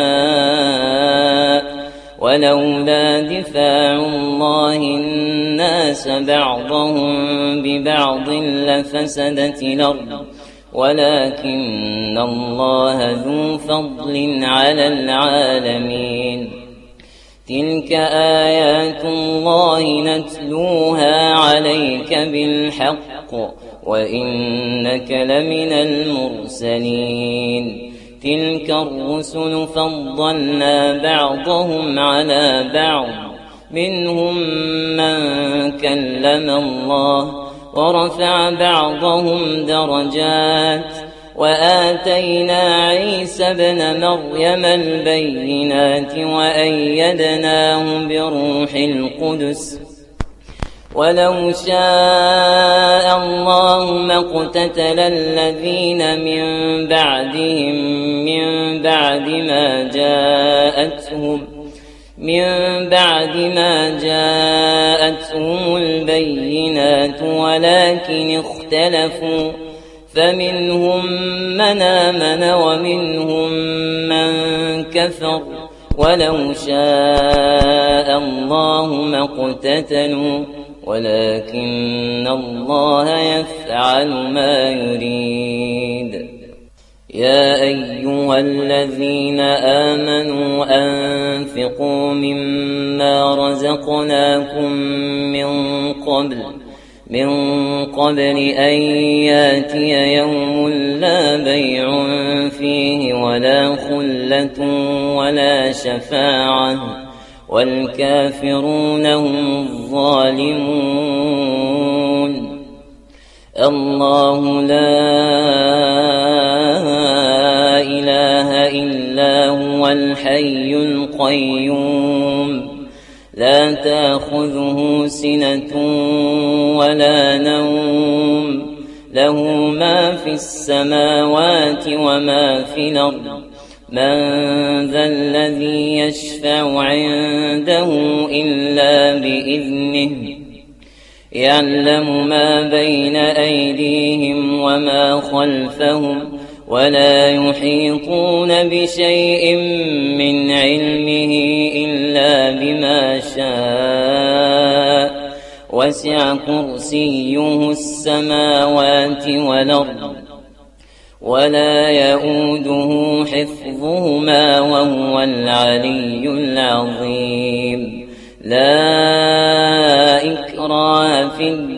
يشاء ولولا دفاع الله الناس بعضهم ببعض لفسدت الأرض ولكن الله ذو فضل على العالمين تلك آيات الله نتلوها عليك بالحق وإنك لمن المرسلين تلك الرسل فضلنا بعضهم على بعض منهم من كلم الله ورفع بعضهم درجات وآتينا عيسى ابن مريم البينات وأيدناه بروح القدس ولو شاء الله ما اقتتل الذين من بعدهم من بعد ما جاءتهم البينات ولكن اختلفوا فمنهم من آمن ومنهم من كفر ولو شاء الله ما اقتتلوا ولكن الله يفعل ما يريد يا أيها الذين آمنوا أنفقوا مما رزقناكم من قبل أن ياتي يوم لا بيع فيه ولا خلة ولا شفاعة والكافرون هم الظالمون الله لا إله إلا هو الحي القيوم لا تأخذه سنة ولا نوم له ما في السماوات وما في الأرض من ذا الذي يشفع عنده إلا بإذنه يعلم ما بين أيديهم وما خلفهم ولا يحيطون بشيء من علمه إلا بما شاء وسع كرسيه السماوات والأرض ولا يؤوده حفظهما وهو العلي العظيم لا إكراه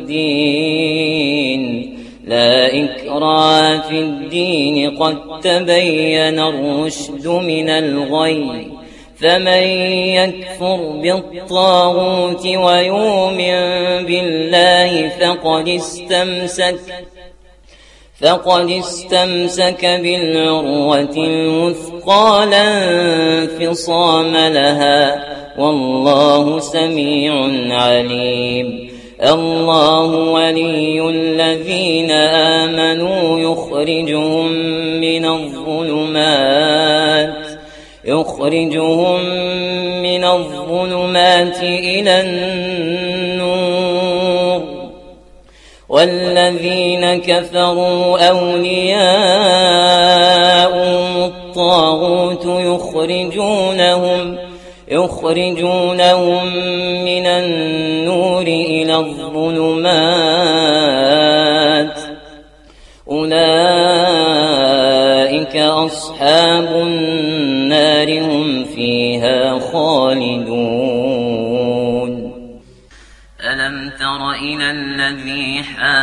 في الدين قد تبين الرشد من الغي فمن يكفر بالطاغوت ويؤمن بالله فقد استمسك بالعروة الوثقى لا انفصام لها والله سميع عليم الله ولي الذين آمنوا يخرجهم من الظلمات إلى النور والذين كفروا أولياءهم الطاغوت يخرجونهم من النور إلى الظلمات أولئك أصحاب النار هم فيها خالدون ألم تر إلى الذي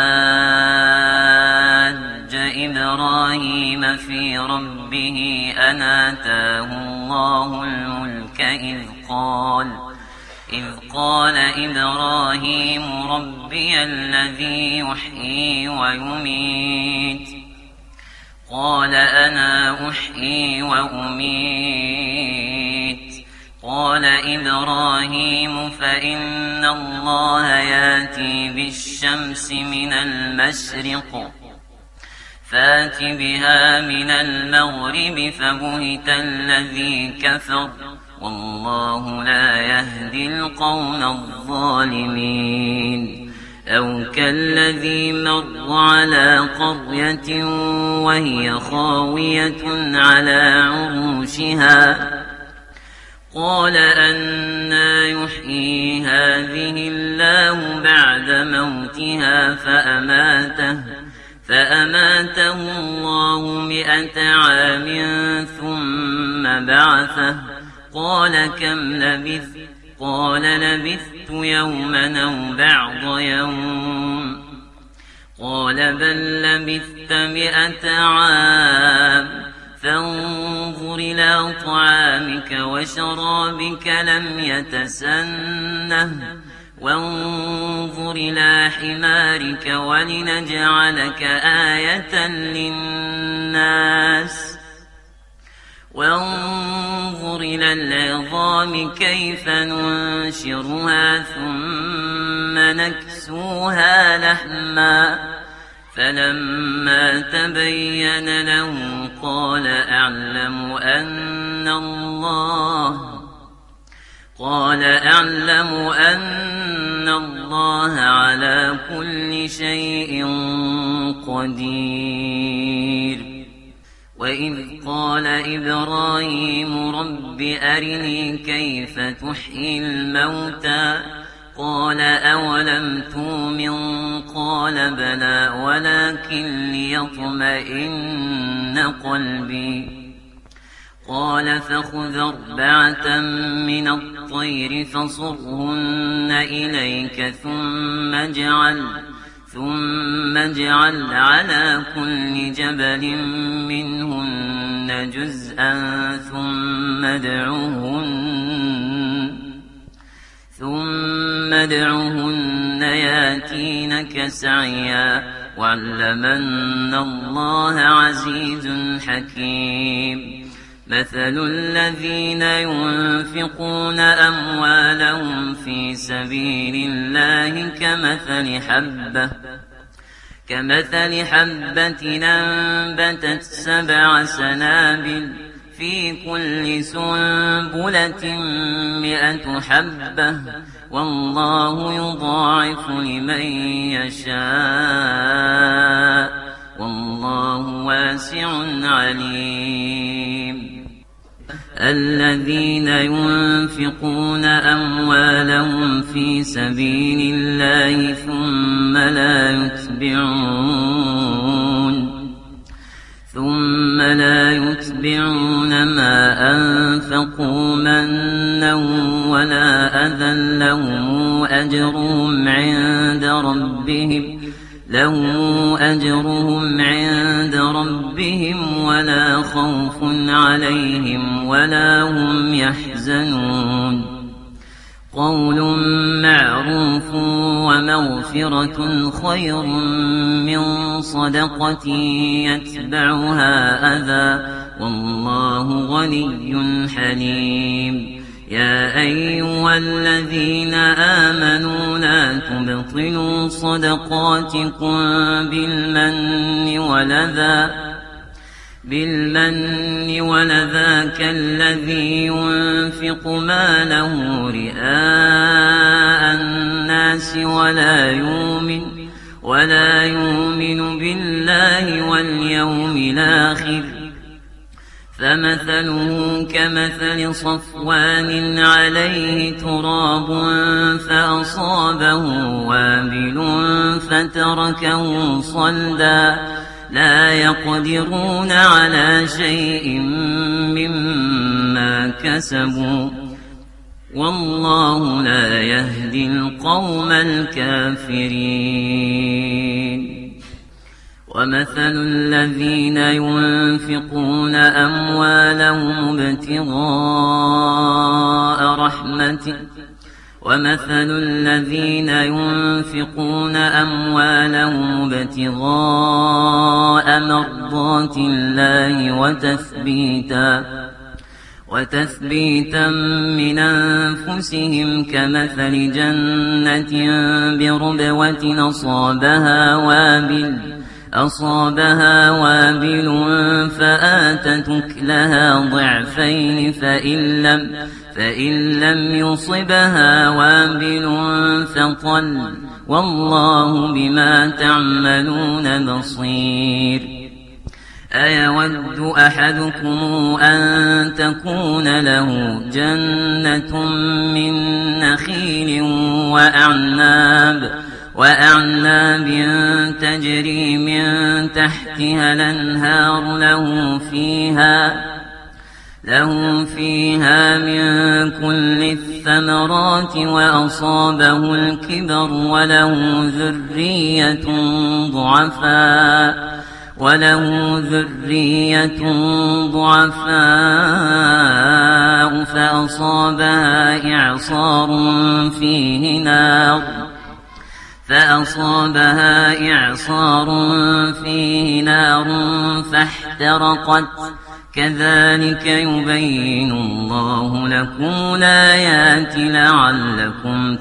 حاج إبراهيم في ربه أن آتاه الله الملك إذ قال إبراهيم ربي الذي يحيي ويميت قال أنا أحيي وأميت قال إبراهيم فإن الله ياتي بالشمس من المشرق فات بها من المغرب فبهت الذي كفر والله لا يهدي القوم الظالمين أو كالذي مر على قرية وهي خاوية على عروشها قال أنى يحيي هذه الله بعد موتها فأماته الله 100 عام ثم بعثه قال كم لبثت قال لبثت يوما أو بعض يوم قال بل لبثت 100 عام فانظر إلى طعامك وشرابك لم يتسنه وانظر إلى حمارك ولنجعلك آية للناس وانظر إلى العظام كيف ننشرها ثم نكسوها لحما فلما تبين له قال أعلم أن الله على كل شيء قدير. وإذ قال إبراهيم رب أرني كيف تحيي الموتى قال أولم تؤمن قال بلى ولكن ليطمئن قلبي قال فخذ 4 من الطير فصرهن إليك ثم اجعل على كل جبل منهن جزءا ثم ادعهن ياتينك سعيا واعلم أن الله عزيز حكيم. مثل الذين ينفقون أموالهم في سبيل الله كمثل حبة أنبتت 7 سنابل في كل سنبلة 100 حبة والله يضاعف لمن يشاء والله واسع عليم. الذين ينفقون أموالهم في سبيل الله ثم لا يتبعون ما أنفقوا منا ولا أذى لهم أجرهم عند ربهم ولا خوف عليهم ولا هم يحزنون. قول معروف ومغفرة خير من صدقة يتبعها أذى والله غني حليم. يا أيها الذين آمنوا لا تبطلوا صدقاتكم بالمن والأذى كالذي ينفق ماله رئاء الناس ولا يؤمن بالله واليوم الآخر فمثله كمثل صفوان عليه تراب فأصابه وابل فتركه صلدا لا يقدرون على شيء مما كسبوا والله لا يهدي القوم الكافرين. ومثل الذين ينفقون أموالهم ابتغاء مرضات الله وتثبيتا من أنفسهم كمثل جنة بربوة أصابها وابل فآتت أكلها ضعفين فإن لم يصبها وابل فطل والله بما تعملون بصير. أيود أحدكم أن تكون له جنة من نخيل وأعناب تجري من تحتها الأنهار له فيها من كل الثمرات وأصابه الكبر وله ذرية ضعفاء فأصابها إعصار فيه نار فاحترقت كذلك يبين الله لكم الآيات لعلكم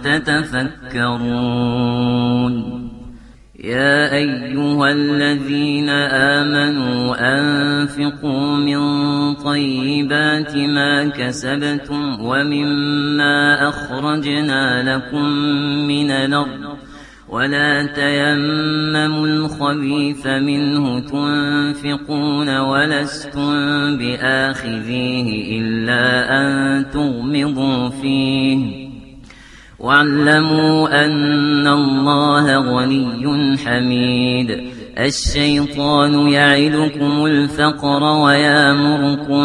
تتفكرون يا أيها الذين آمنوا أنفقوا من طيبات ما كسبتم ومما أخرجنا لكم من الأرض ولا تيمموا الخبيث منه تنفقون ولستم بآخذيه إلا أن تغمضوا فيه واعلموا أن الله غني حميد الشيطان يعدكم الفقر ويأمركم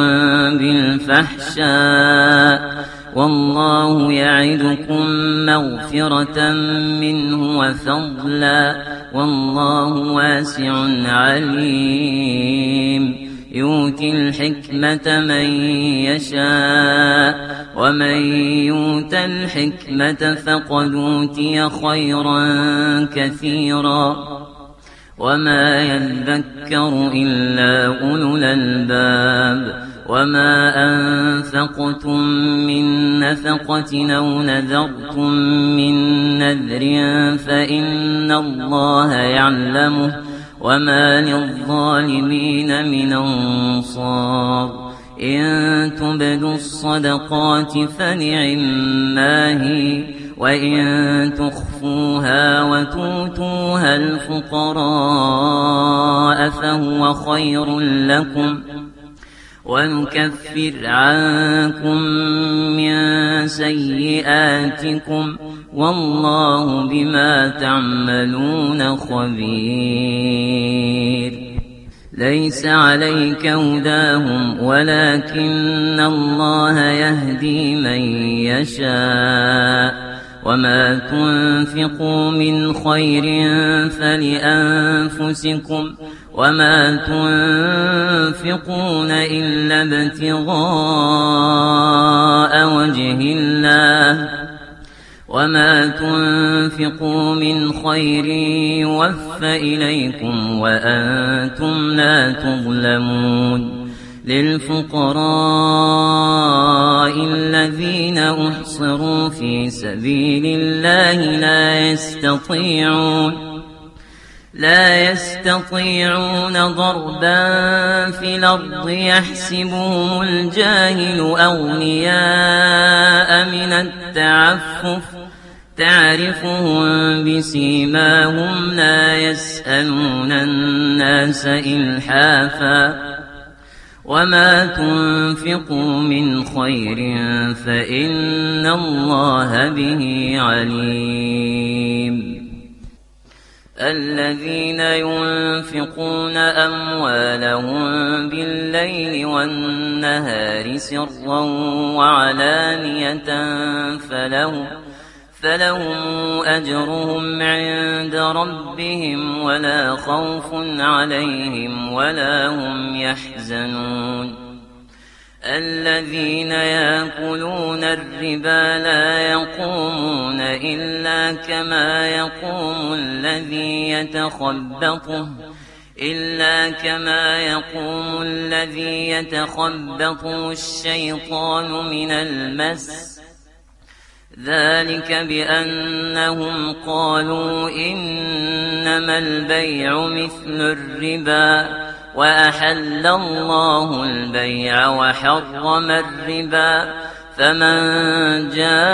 بالفحشاء والله يعدكم مغفرة منه وفضلا والله واسع عليم يؤتي الحكمة من يشاء ومن يؤت الحكمة فقد أوتي خيرا كثيرا وما يذكر إلا أولو الألباب وما أنفقتم من نفقة أو نذرتم من نذر فإن الله يعلمه وما للظالمين من أنصار إن تبدوا الصدقات فنعما هي وإن تخفوها وتؤتوها الفقراء فهو خير لكم ونكفر عنكم من سيئاتكم والله بما تعملون خبير ليس عليك هداهم ولكن الله يهدي من يشاء وما تنفقوا من خير فلأنفسكم وما تنفقون إلا ابتغاء وجه الله وما تنفقوا من خير يوفى إليكم وأنتم لا تظلمون للفقراء الذين أحصروا في سبيل الله لا يستطيعون ضربا في الأرض يحسبهم الجاهل أغنياء من التعفف تعرفهم بسيماهم لا يسألون الناس إلحافا وما تنفقوا من خير فإن الله به عليم الذين ينفقون أموالهم بالليل والنهار سرا وعلانية فلهم أجرهم عند ربهم ولا خوف عليهم ولا هم يحزنون الذين يأكلون الربا لا يقومون إلا كما يقوم الذي يتخبطه الشيطان من المس ذلك بأنهم قالوا إنما البيع مثل الربا وأحل الله البيع وحرم الربا فمن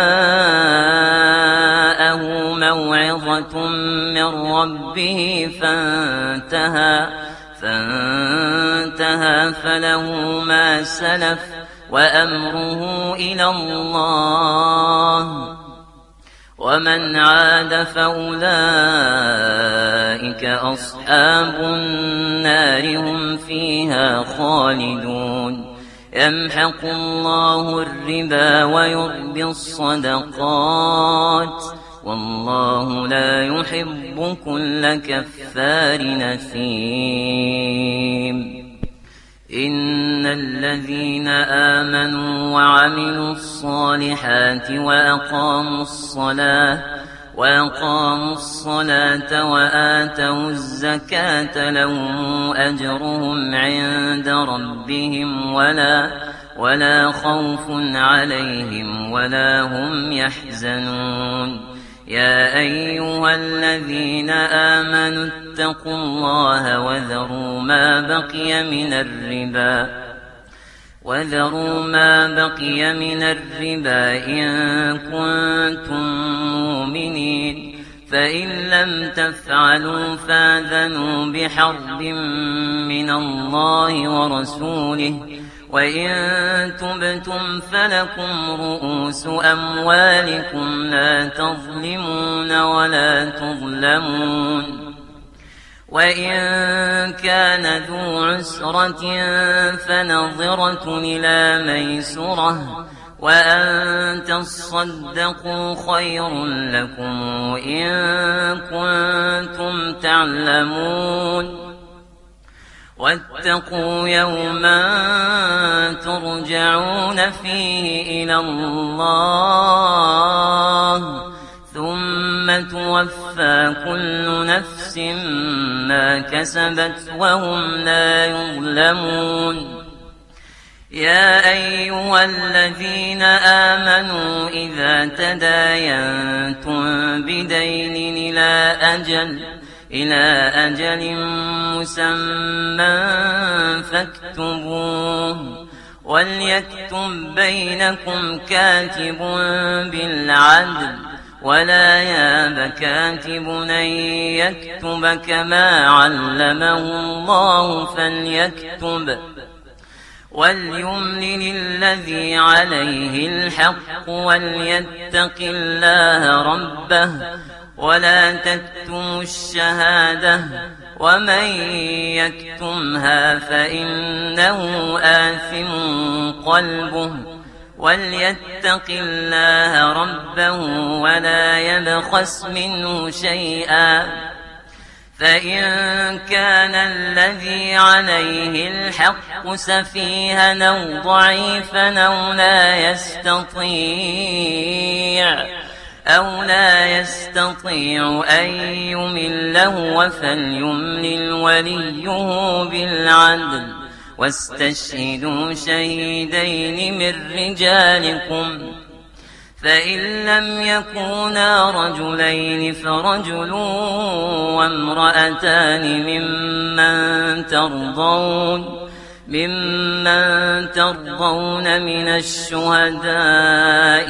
جاءه موعظة من ربه فانتهى فله ما سلف وأمره إلى الله ومن عاد فأولئك أصحاب النار هم فيها خالدون يمحق الله الربا ويربي الصدقات والله لا يحب كل كفار نثيم. إن الذين آمنوا وعملوا الصالحات وأقاموا الصلاة وآتوا الزكاة لهم أجرهم عند ربهم ولا خوف عليهم ولا هم يحزنون. يا أيها الذين آمنوا اتقوا الله وذروا ما بقي من الربا إن كنتم مؤمنين، فإن لم تفعلوا فآذنوا بحرب من الله ورسوله، وإن تبتم فلكم رؤوس أموالكم لا تظلمون ولا تظلمون. وإن كان ذو عسرة فنظرة إلى ميسرة، وأن تصدقوا خير لكم إن كنتم تعلمون. واتقوا يوما ترجعون فيه إلى الله ثم توفى كل نفس ما كسبت وهم لا يظلمون. يا أيها الذين آمنوا إذا تداينتم بدين إلى أجل مسمى فاكتبوه، وليكتب بينكم كاتب بالعدل ولا ياب كاتب أن يكتب كما علمه الله فليكتب، وليملل الذي عليه الحق وليتق الله ربه ولا تكتموا الشهادة، ومن يكتمها فإنه آثم قلبه، وليتق الله ربه ولا يبخس منه شيئا، فإن كان الذي عليه الحق سفيها أو ضعيفا أو لا يستطيع أن يمله فليملل وليه بالعدل، واستشهدوا شهيدين من رجالكم، فإن لم يكونا رجلين فرجل وامرأتان ممن ترضون من الشهداء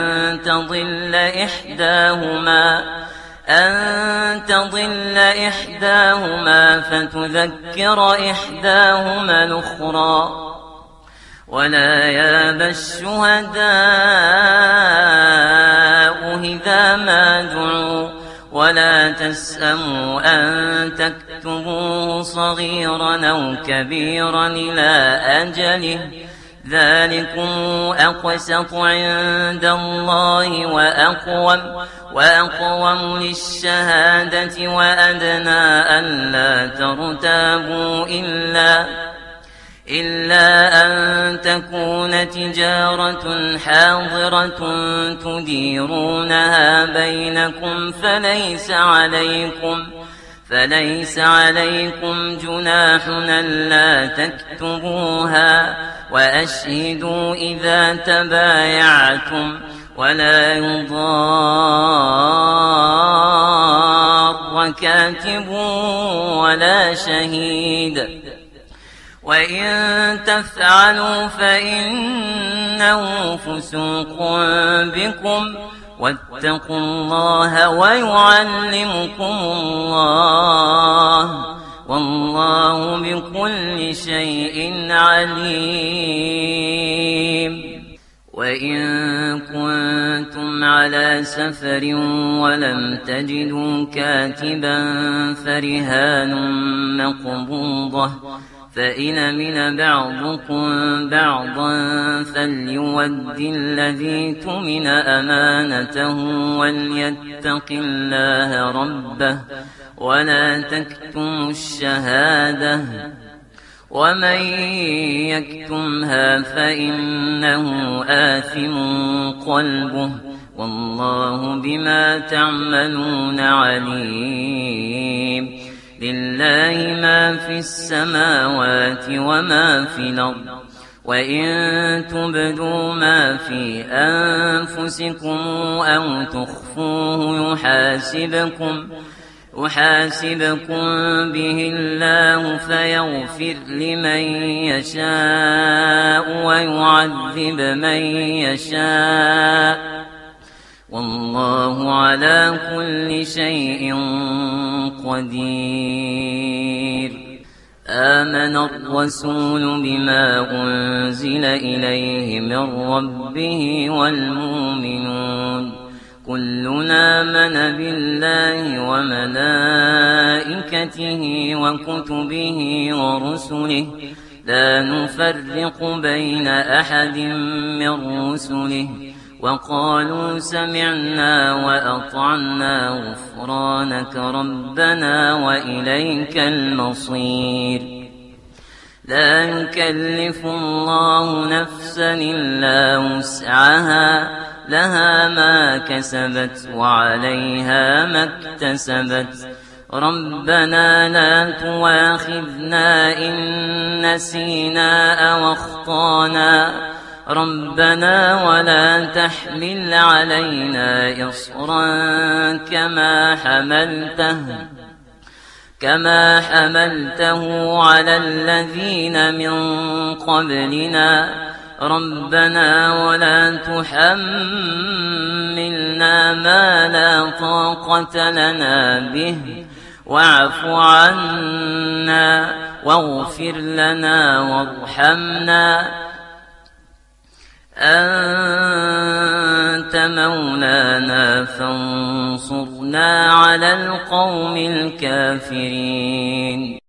أن تضل إحداهما فتذكر إحداهما الأخرى، ولا ياب الشهداء إذا ما دعوا، ولا تسأموا أن تكتبوه صغيرا أو كبيرا إلى أجله، ذلكم أقسط عند الله وأقوم للشهادة وأدنى ألا ترتابوا إلا أن تكون تجارة حاضرة تديرونها بينكم فليس عليكم جناح ألا تكتبوها، وأشهدوا إذا تبايعتم، ولا يضار كاتب ولا شهيد، وإن تفعلوا فإنه فسوق بكم، واتقوا الله ويعلمكم الله، والله بكل شيء عليم. وإن كنتم على سفر ولم تجدوا كاتبا فرهان مقبوضة، فإن أمن بعضكم بعضا فليؤد الذي اؤتمن أمانته وليتق الله ربه ولا تكتموا الشهادة ومن يكتمها فإنه آثم قلبه والله بما تعملون عليم. لله ما في السماوات وما في الأرض وإن تبدوا ما في أنفسكم أو تخفوه يحاسبكم به الله فيغفر لمن يشاء ويعذب من يشاء والله على كل شيء قدير. آمن الرسول بما أنزل إليه من ربه والمؤمنون كلنا آمن بالله وملائكته وكتبه ورسله لا نفرق بين أحد من رسله وقالوا سمعنا وأطعنا غفرانك ربنا وإليك المصير. لا يكلف الله نفسا إلا وسعها لها ما كسبت وعليها ما اكتسبت ربنا لا تؤاخذنا إن نسينا أو أخطأنا ربنا ولا تحمل علينا إصرا كما حملته على الذين من قبلنا ربنا ولا تحملنا ما لا طاقة لنا به واعف عنا واغفر لنا وارحمنا أنت مولانا فانصرنا على القوم الكافرين.